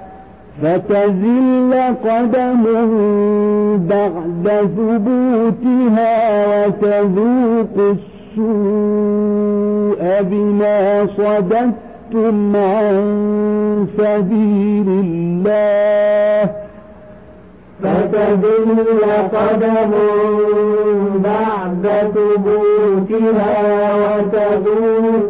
A: فتزل قدم بعد ثبوتها وتذوق السوء بما صددتم عن سبيل الله
B: فتزل قدم بعد ثبوتها وتذوق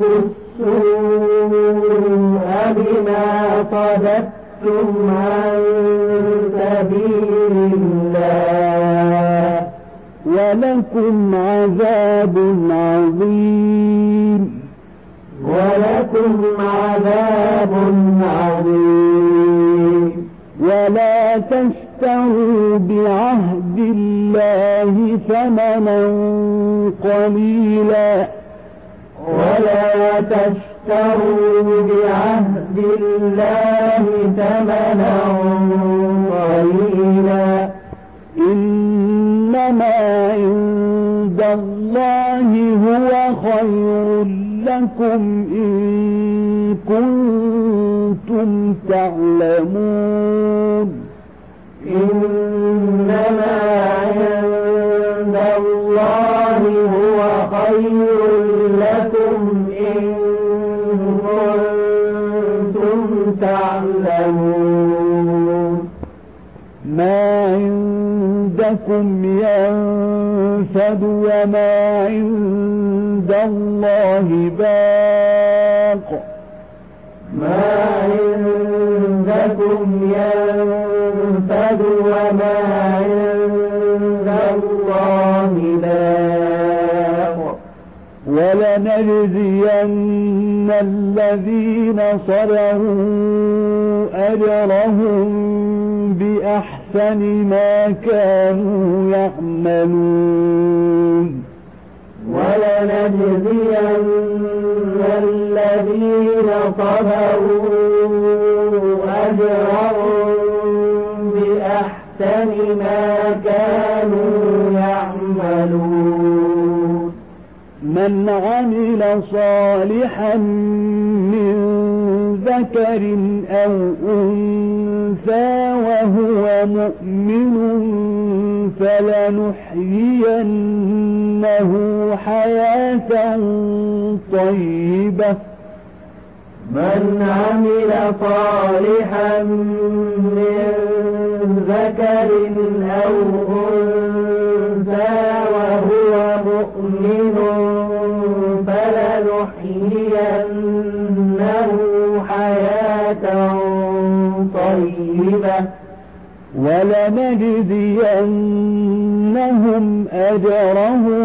B: السوء بما صددتم عن سبيل الله
A: ولكم عذاب عظيم
B: ولكم عذاب عظيم
A: ولا تشتروا بعهد الله ثمنا قليلا
B: ولا تشتروا بعهد الله ثمنا قليلا
A: إنما عند الله هو خير لكم إن كنتم تعلمون
B: إنما عند تعلمون
A: ما عندكم ينفد وما عند الله باق
B: ما عندكم ينفد وما عند الله باق
A: ولنجزين الذين صبروا أجرهم بأحسن ما كانوا يعملون
B: ولنجزين الذين صبروا أجرهم بأحسن ما كانوا يعملون
A: من عمل صالحا من ذكر أو أنثى وهو مؤمن فلنحيينه حياة طيبة
B: من عمل صالحا من ذكر أو أنثى وهو مؤمن فلنحيينه حياة طيبة
A: ولنجزينهم أجرهم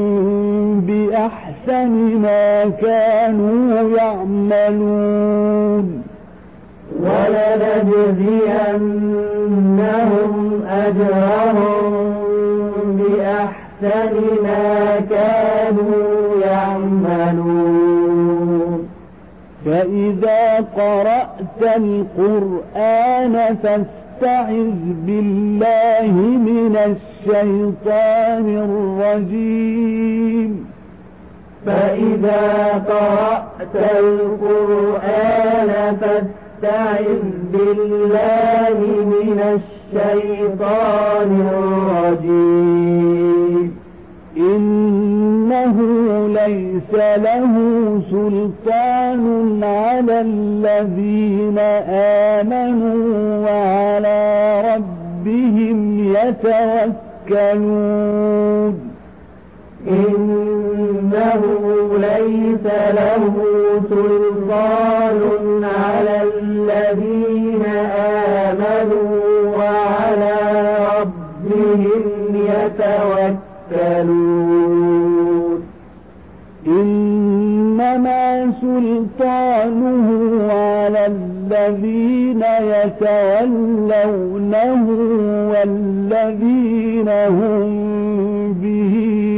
A: بأحسن ما كانوا يعملون
B: ولنجزينهم أجرهم بأحسن ما كانوا يعملون
A: فإذا قرأت القرآن فاستعذ بالله من الشيطان الرجيم
B: فإذا قرأت القرآن فاستعذ بالله من الشيطان الرجيم
A: إنه ليس له سلطان على الذين آمنوا وعلى ربهم يتوكلون
B: إنه ليس له سلطان على الذين آمنوا وعلى ربهم يتوكلون
A: إنما سلطانه على الذين يتولونه والذين هم به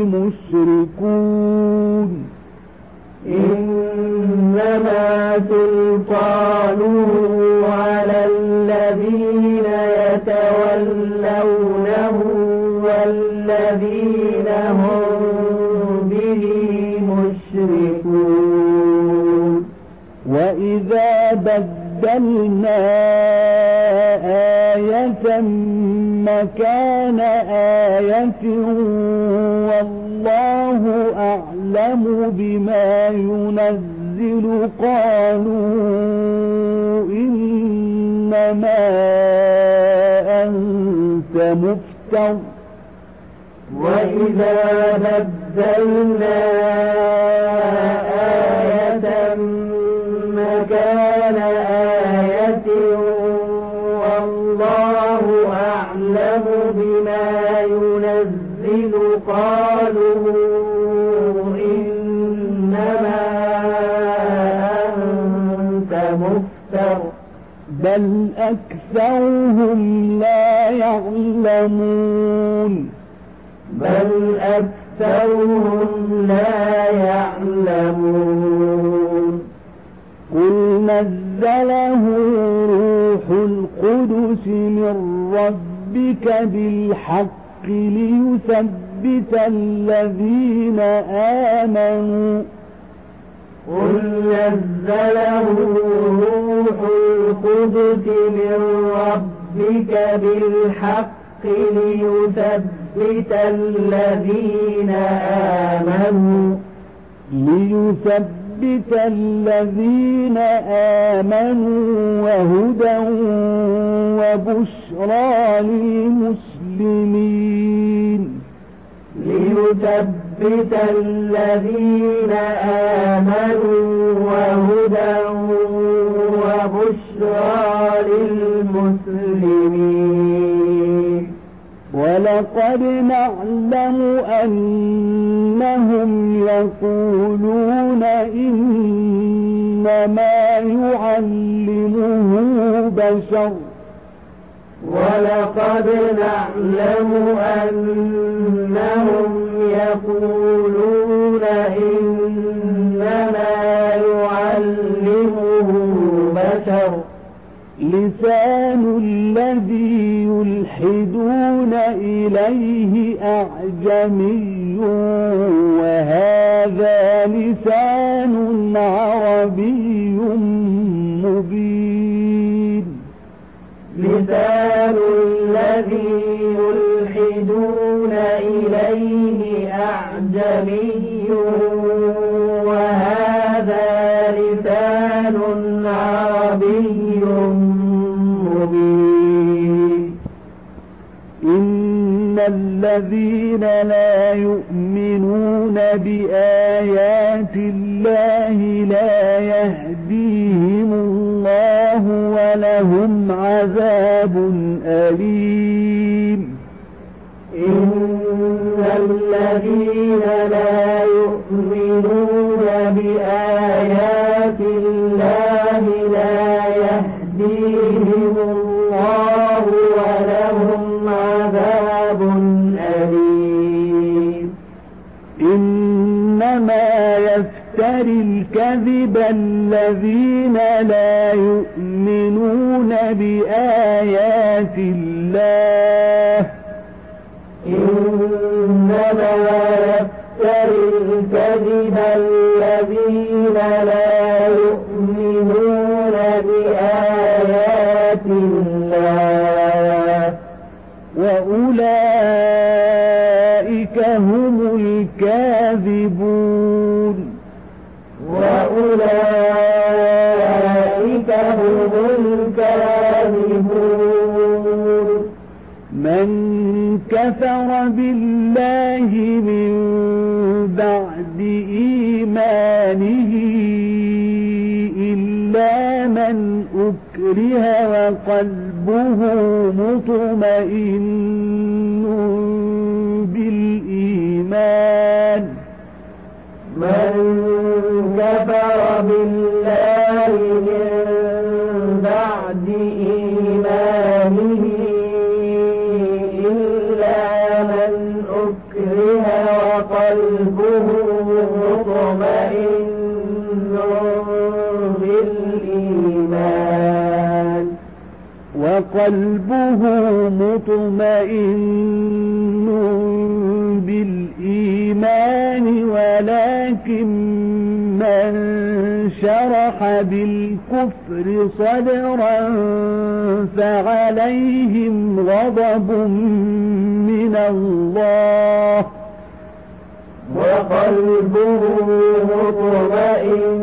A: مشركون
B: إنما سلطانه على الذين يتولونه والذين هم به مشركون
A: وإذا بدلنا آية مكان آية والله أعلم بما ينزل قالوا إنما أنت مفتر
B: وإذا بدلنا آية مكان آية والله أعلم بما ينزل قالوا إنما أنت مفتر
A: بل أكثرهم لا يعلمون
B: بل أكثرهم لا يعلمون
A: قل نزله روح القدس من ربك بالحق ليثبت الذين آمنوا
B: قل نزله روح القدس من ربك بالحق ليثبت الذين آمنوا
A: ليثبت الذين آمنوا وهدى وبشرى للمسلمين
B: ليثبت الذين آمنوا وهدى وبشرى للمسلمين
A: ولقد نعلم أنهم يقولون إنما يعلمه بشر
B: ولقد نعلم أنهم يقولون إنما يعلمه بشر
A: لسان الذي يلحدون إليه أعجمي وهذا لسان عربي مبين
B: لسان الذي يلحدون إليه أعجمي وهذا لسان عربي مبين
A: إن الذين لا يؤمنون بآيات الله لا يهديهم الله ولهم عذاب أليم
B: إن الذين لا يؤمنون بآيات الله لا يهديهم الله ولهم عذاب أليم
A: إنما يفتري الكذب الذين لا يؤمنون بآيات الله
B: إنما يفتري الكذب الذين لا يؤمنون بآيات الله
A: وأولئك هم الكاذبون
B: وأولئك هم الكاذبون
A: من كفر بالله من بعد إيمانه إلا من أكره وقلبه مطمئن بالإيمان
B: من كفر بالله من بعد إيمانه إلا من أكره وقلبه مطمئن بالإيمان
A: وقلبه مطمئن بالإيمان ولكن من شرح بالكفر صدرا فعليهم غضب من الله
B: وقلبه مطمئن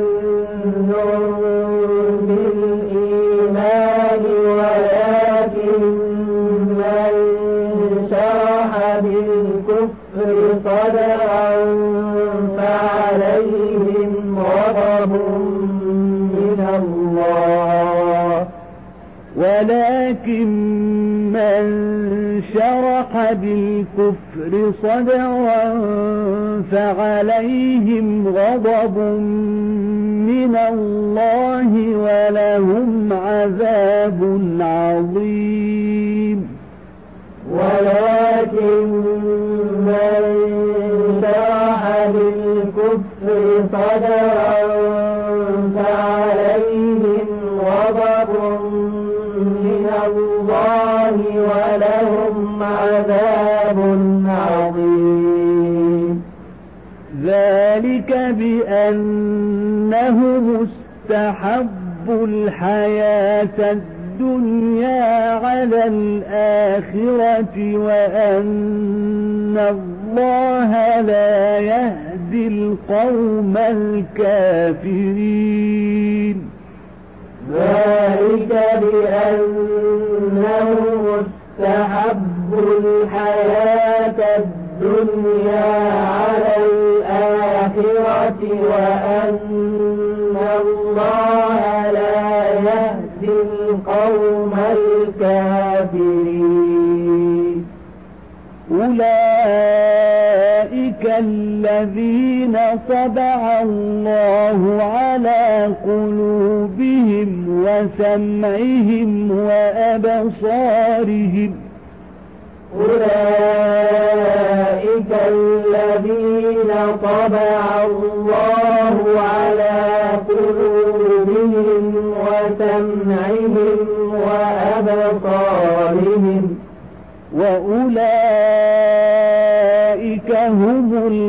B: بالإيمان ولكن من شرح بالكفر صدرا فعليهم غضب من الله
A: ولكن من شرح بالكفر صدرا فعليهم غضب من الله ولهم عذاب عظيم
B: ولكن من شرح بالكفر صدرا فعليهم غضب من الله ولهم عذاب عظيم
A: ذلك بأنهم استحبوا الحياة الدنيا على الآخرة وأن الله لا يهدي يهدي القوم الكافرين.
B: ذلك بأنهم استحبوا الحياة الدنيا على الآخرة وأن الله لا يهدي القوم الكافرين.
A: ذلك بأنهم استحبوا الحياة الدنيا على الآخرة وأن الله لا يهدي القوم الكافرين.
B: ذلك بأنهم استحبوا الحياة الدنيا على الآخرة وأن الله لا يهدي القوم الكافرين.
A: أولئك الذين طبع الله على قلوبهم وسمعهم وأبصارهم
B: أولئك الذين طبع الله على قلوبهم وسمعهم وأبصارهم
A: وأولئك هم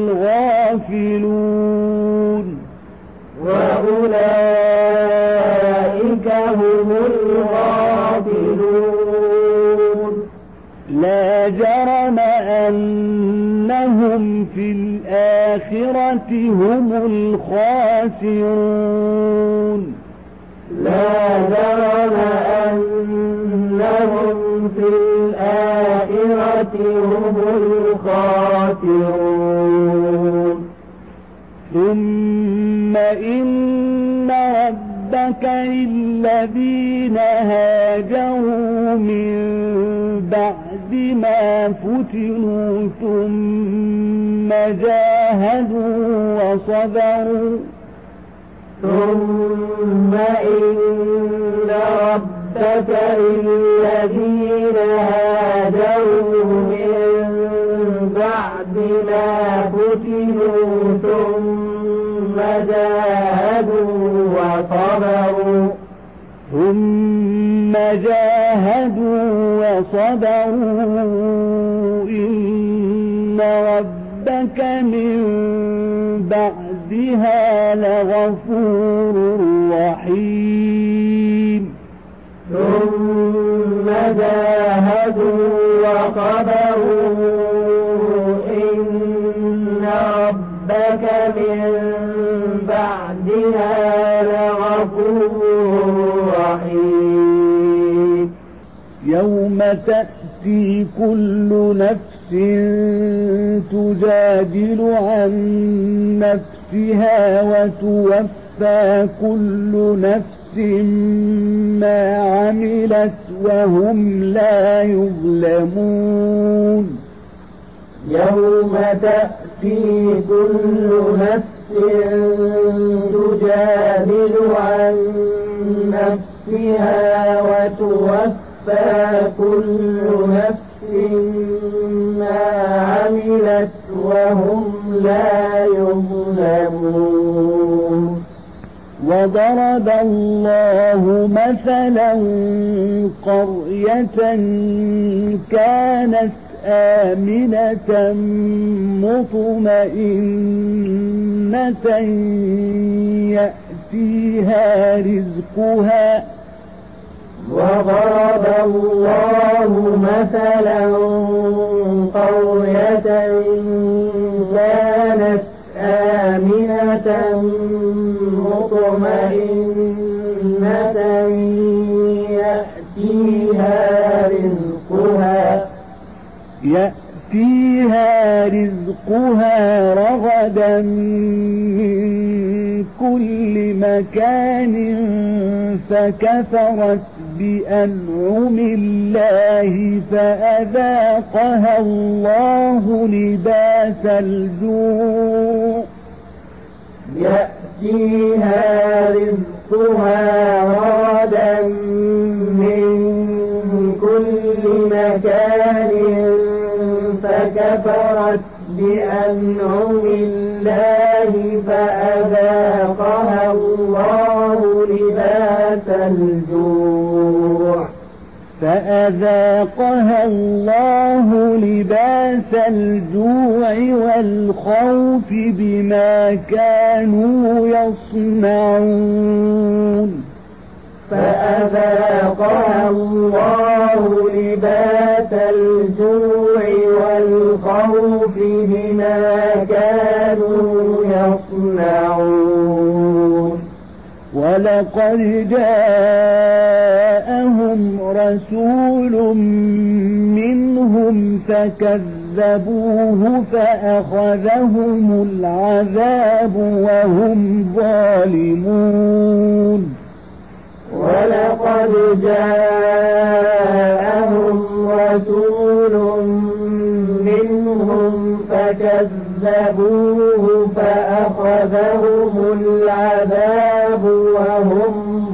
A: الغافلون
B: وأولئك هم الغافلون.
A: لا جرم أنهم في الآخرة هم الخاسرون
B: لا جرم أنهم في الآخرة هم الخاسرون.
A: ثم إن ربك للذين هاجروا من بعد ما فتنوا ثم جاهدوا وصبروا
B: ثم إن ربك للذين هاجروا من بعد ما فتنوا ثم جاهدوا وصبروا
A: ثم جاهدوا وصبروا إن ربك من بعدها لغفور رحيم.
B: ثم جاهدوا وصبروا إن ربك من بعدها لغفور رحيم.
A: يوم تأتي كل نفس تجادل عن نفسها وتوفى كل نفس ما عملت وهم لا يظلمون.
B: يوم تأتي كل نفس تجادل عن نفسها وتوفى كل نفس ما عملت وهم لا يظلمون.
A: وضرب الله مثلا قرية كانت آمنة مطمئنة يأتيها رزقها
B: وضرب الله مثلا قرية كانت آمنة مطمئنة يأتيها رزقها
A: يأتيها رزقها رغدا من كل مكان فكفرت بأنعم الله فأذاقها الله لباس الجوع
B: يأتيها رزقها رغدا من كل مكان فكفرت بأنعم الله فأذاقها الله لباس الجوع
A: فأذاقها الله لباس الجوع والخوف بما كانوا يصنعون
B: فأذاقها الله لباس الجوع والخوف بما كانوا يصنعون
A: ولقد جاءهم رسول منهم فكذبوه فأخذهم العذاب وهم ظالمون
B: ولقد جاءهم رسول منهم فكذبوه فأخذهم العذاب وهم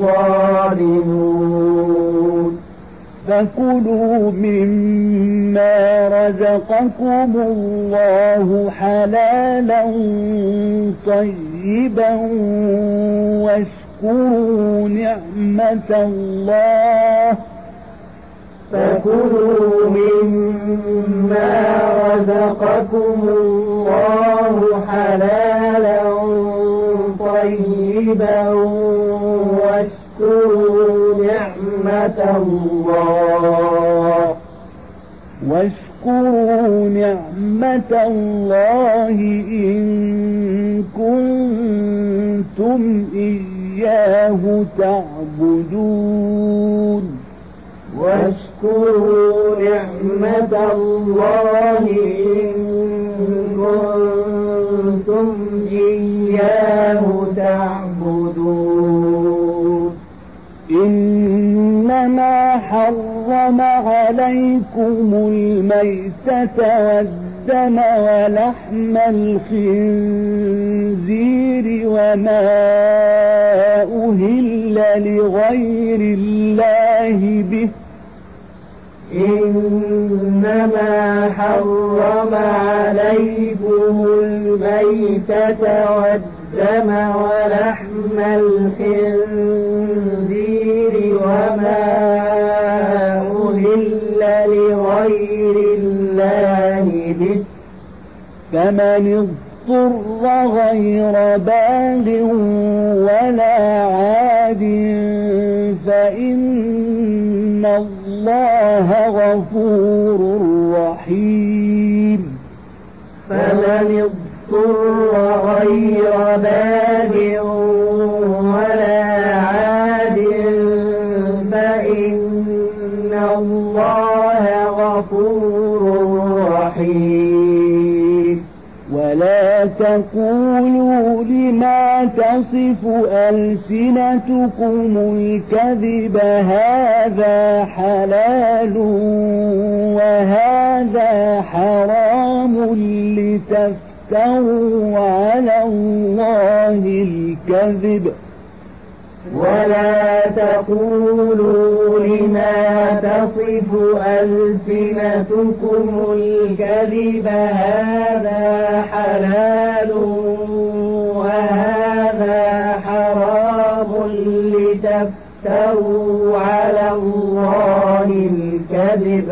B: ظالمون
A: فكلوا مما رزقكم الله حلالا طيبا واشكروا نعمة الله
B: فكلوا مما رزقكم الله حلالا طيبا واشكروا نعمة الله
A: واشكروا نعمة الله إن كنتم إياه تعبدون
B: واشكروا نعمة الله إن كنتم إياه تعبدون
A: إنما حرم عليكم الميتة والدم ولحم الخنزير وما أهل لغير الله به
B: إنما حرم عليكم الميتة والدم ولحم الخنزير وما أهل لغير الله به
A: فمن اضطر غير باغ ولا عاد فإن الله غفور رحيم
B: فمن اضطر غير باغ ولا عاد فإن الله غفور رحيم
A: ولا تقولوا لما تصف ألسنتكم الكذب هذا حلال وهذا حرام لتفتروا على الله الكذب
B: ولا تقولوا لما تصف ألسنتكم الكذب هذا حلال وهذا حرام لتفتروا على الله الكذب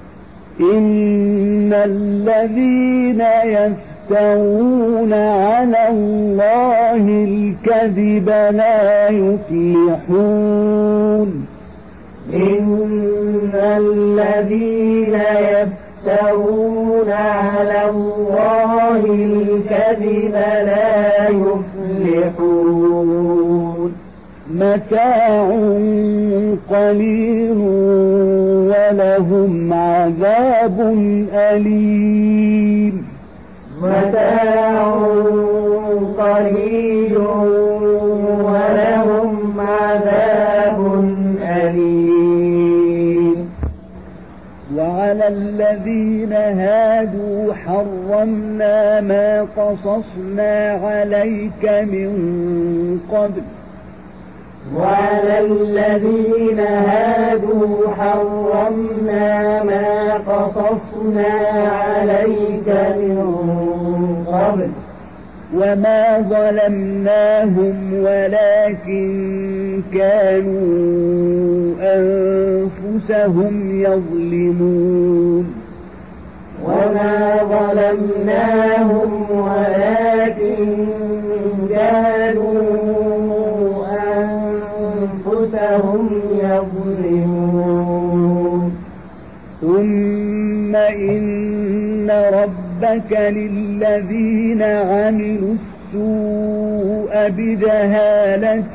A: إن الذين يفترون على الله الكذب لا يفلحون
B: إن الذين يفترون على الله الكذب لا يفلحون
A: متاع قليل ولهم عذاب أليم
B: متاع قليل ولهم عذاب أليم
A: وعلى الذين هادوا حرمنا ما قصصنا عليك من قبل
B: وعلى الذين هادوا حرمنا ما قصصنا عليك من قبل
A: وما ظلمناهم ولكن كانوا أنفسهم يظلمون
B: وما ظلمناهم ولكن كانوا أنفسهم يظلمون
A: ثم إن ربك للذين عملوا السوء بجهالة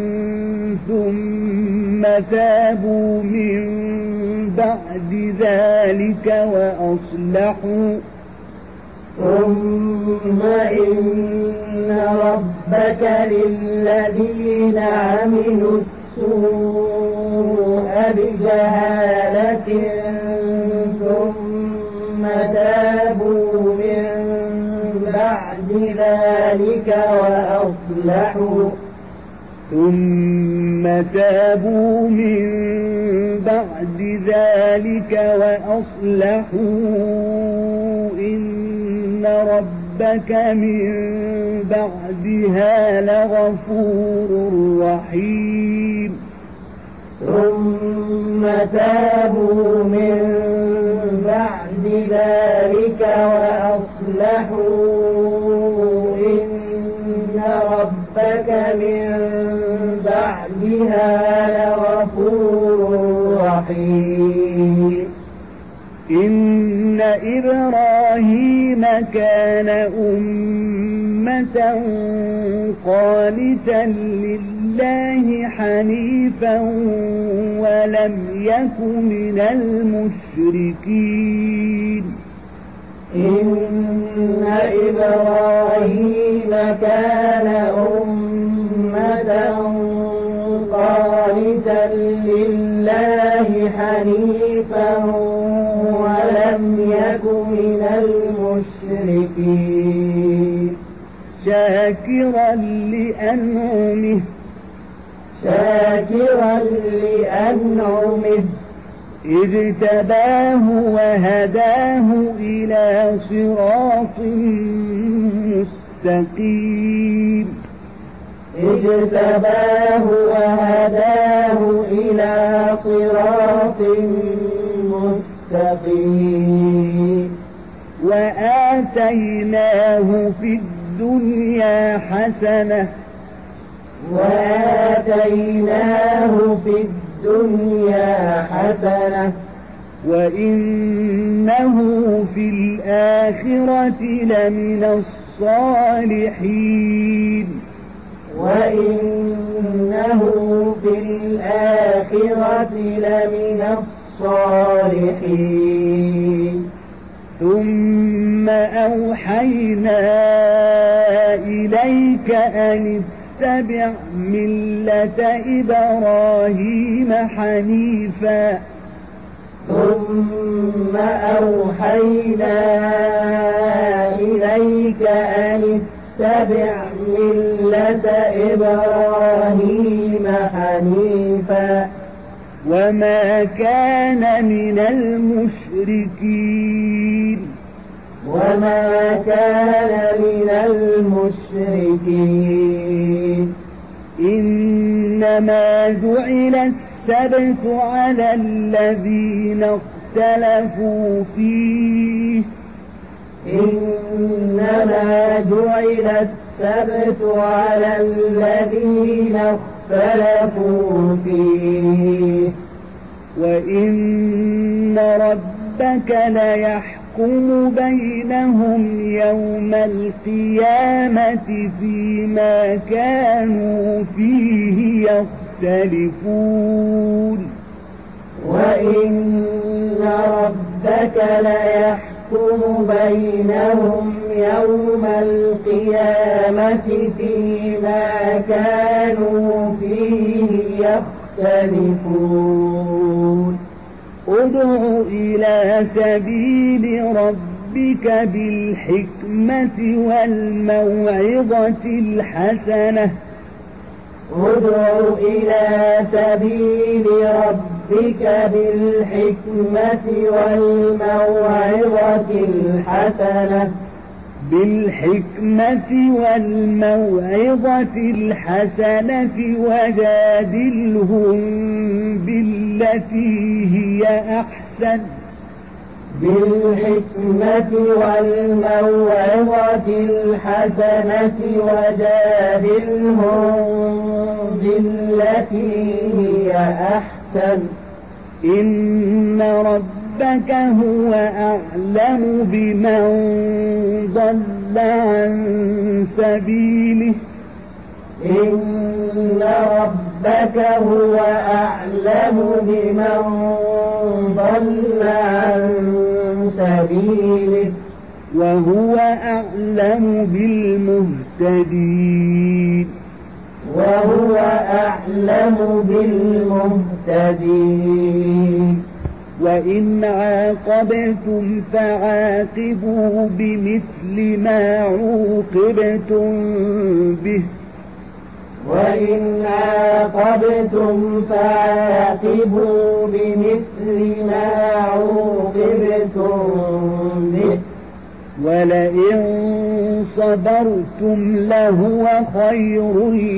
A: ثم تابوا من بعد ذلك وأصلحوا
B: ثم إن ربك للذين عملوا السوء بجهالة ثم تابوا من بعد ذلك وأصلحوا
A: ثم تابوا من بعد ذلك وأصلحوا إن ربك من بعدها لغفور رحيم
B: ثم تابوا من بعد ذلك وأصلحوا إن ربك من بعدها لغفور رحيم
A: إن إبراهيم كان أمة قانتا لله حنيفا ولم يك من المشركين
B: إن إبراهيم كان أمة قانتا لله حنيفا ولم يك من المشركين
A: شاكرا لأنعمه
B: شاكرا لأنعمه
A: اجتباه وهداه إلى صراط مستقيم
B: اجتباه وهداه إلى صراط مستقيم
A: وآتيناه في الدنيا حسنة
B: وآتيناه في الدنيا حسنة
A: وإنه في الآخرة لمن الصالحين
B: وإنه في الآخرة لمن الصالحين
A: ثم أوحينا إليك أن اتبع ملة إبراهيم حنيفا
B: ثم أوحينا إليك أن اتبع ملة إبراهيم حنيفا
A: وما كان من المشركين
B: وما كان من المشركين
A: إنما جعل السبت على الذين اختلفوا فيه
B: إنما جعل السبت على الذين اختلفوا فيه
A: وإن ربك ليحكم بينهم يوم القيامة فيما كانوا فيه يختلفون
B: وإن ربك ليحكم بينهم يوم القيامة فيما كانوا فيه يختلفون
A: ادع إلى سبيل ربك بالحكمة والموعظة الحسنة
B: ادع إلى سبيل ربك بالحكمة والموعظة الحسنة
A: بالحكمة والموعظة الحسنة وجادلهم بالتي هي أحسن
B: بالحكمة والموعظة الحسنة وجادلهم بالتي هي أحسن
A: إن ربك هو أعلم بمن ضل عن سبيله
B: إن ربك هو أعلم بمن ضل عن سبيله
A: وهو أعلم بالمهتدين
B: وهو أعلم بالمهتدين
A: وإن عاقبتم فعاقبوا بمثل ما عوقبتم به
B: وإن عاقبتم فعاقبوا بمثل ما عوقبتم به
A: ولئن صبرتم لهو خير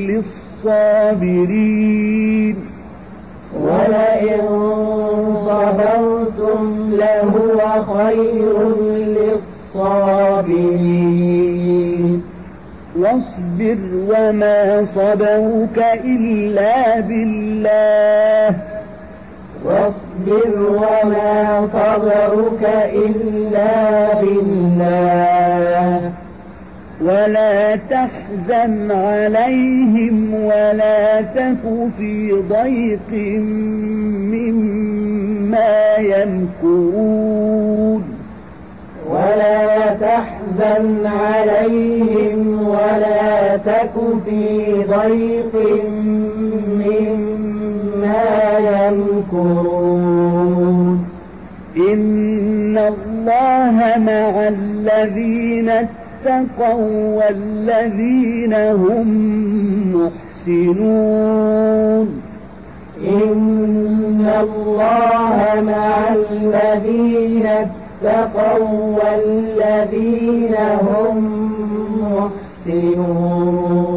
A: للصابرين
B: ولئن صبرتم لهو خير للصابرين
A: واصبر وما صبرك إلا بالله
B: واصبر وما صبرك إلا بالله
A: ولا تحزن عليهم ولا تك في ضيق مما يمكرون
B: ولا تحزن عليهم ولا تك في ضيق مما يمكرون
A: إن الله مع الذين اتقوا والذين هم محسنون
B: إن الله مع الذين اتقوا والذين هم محسنون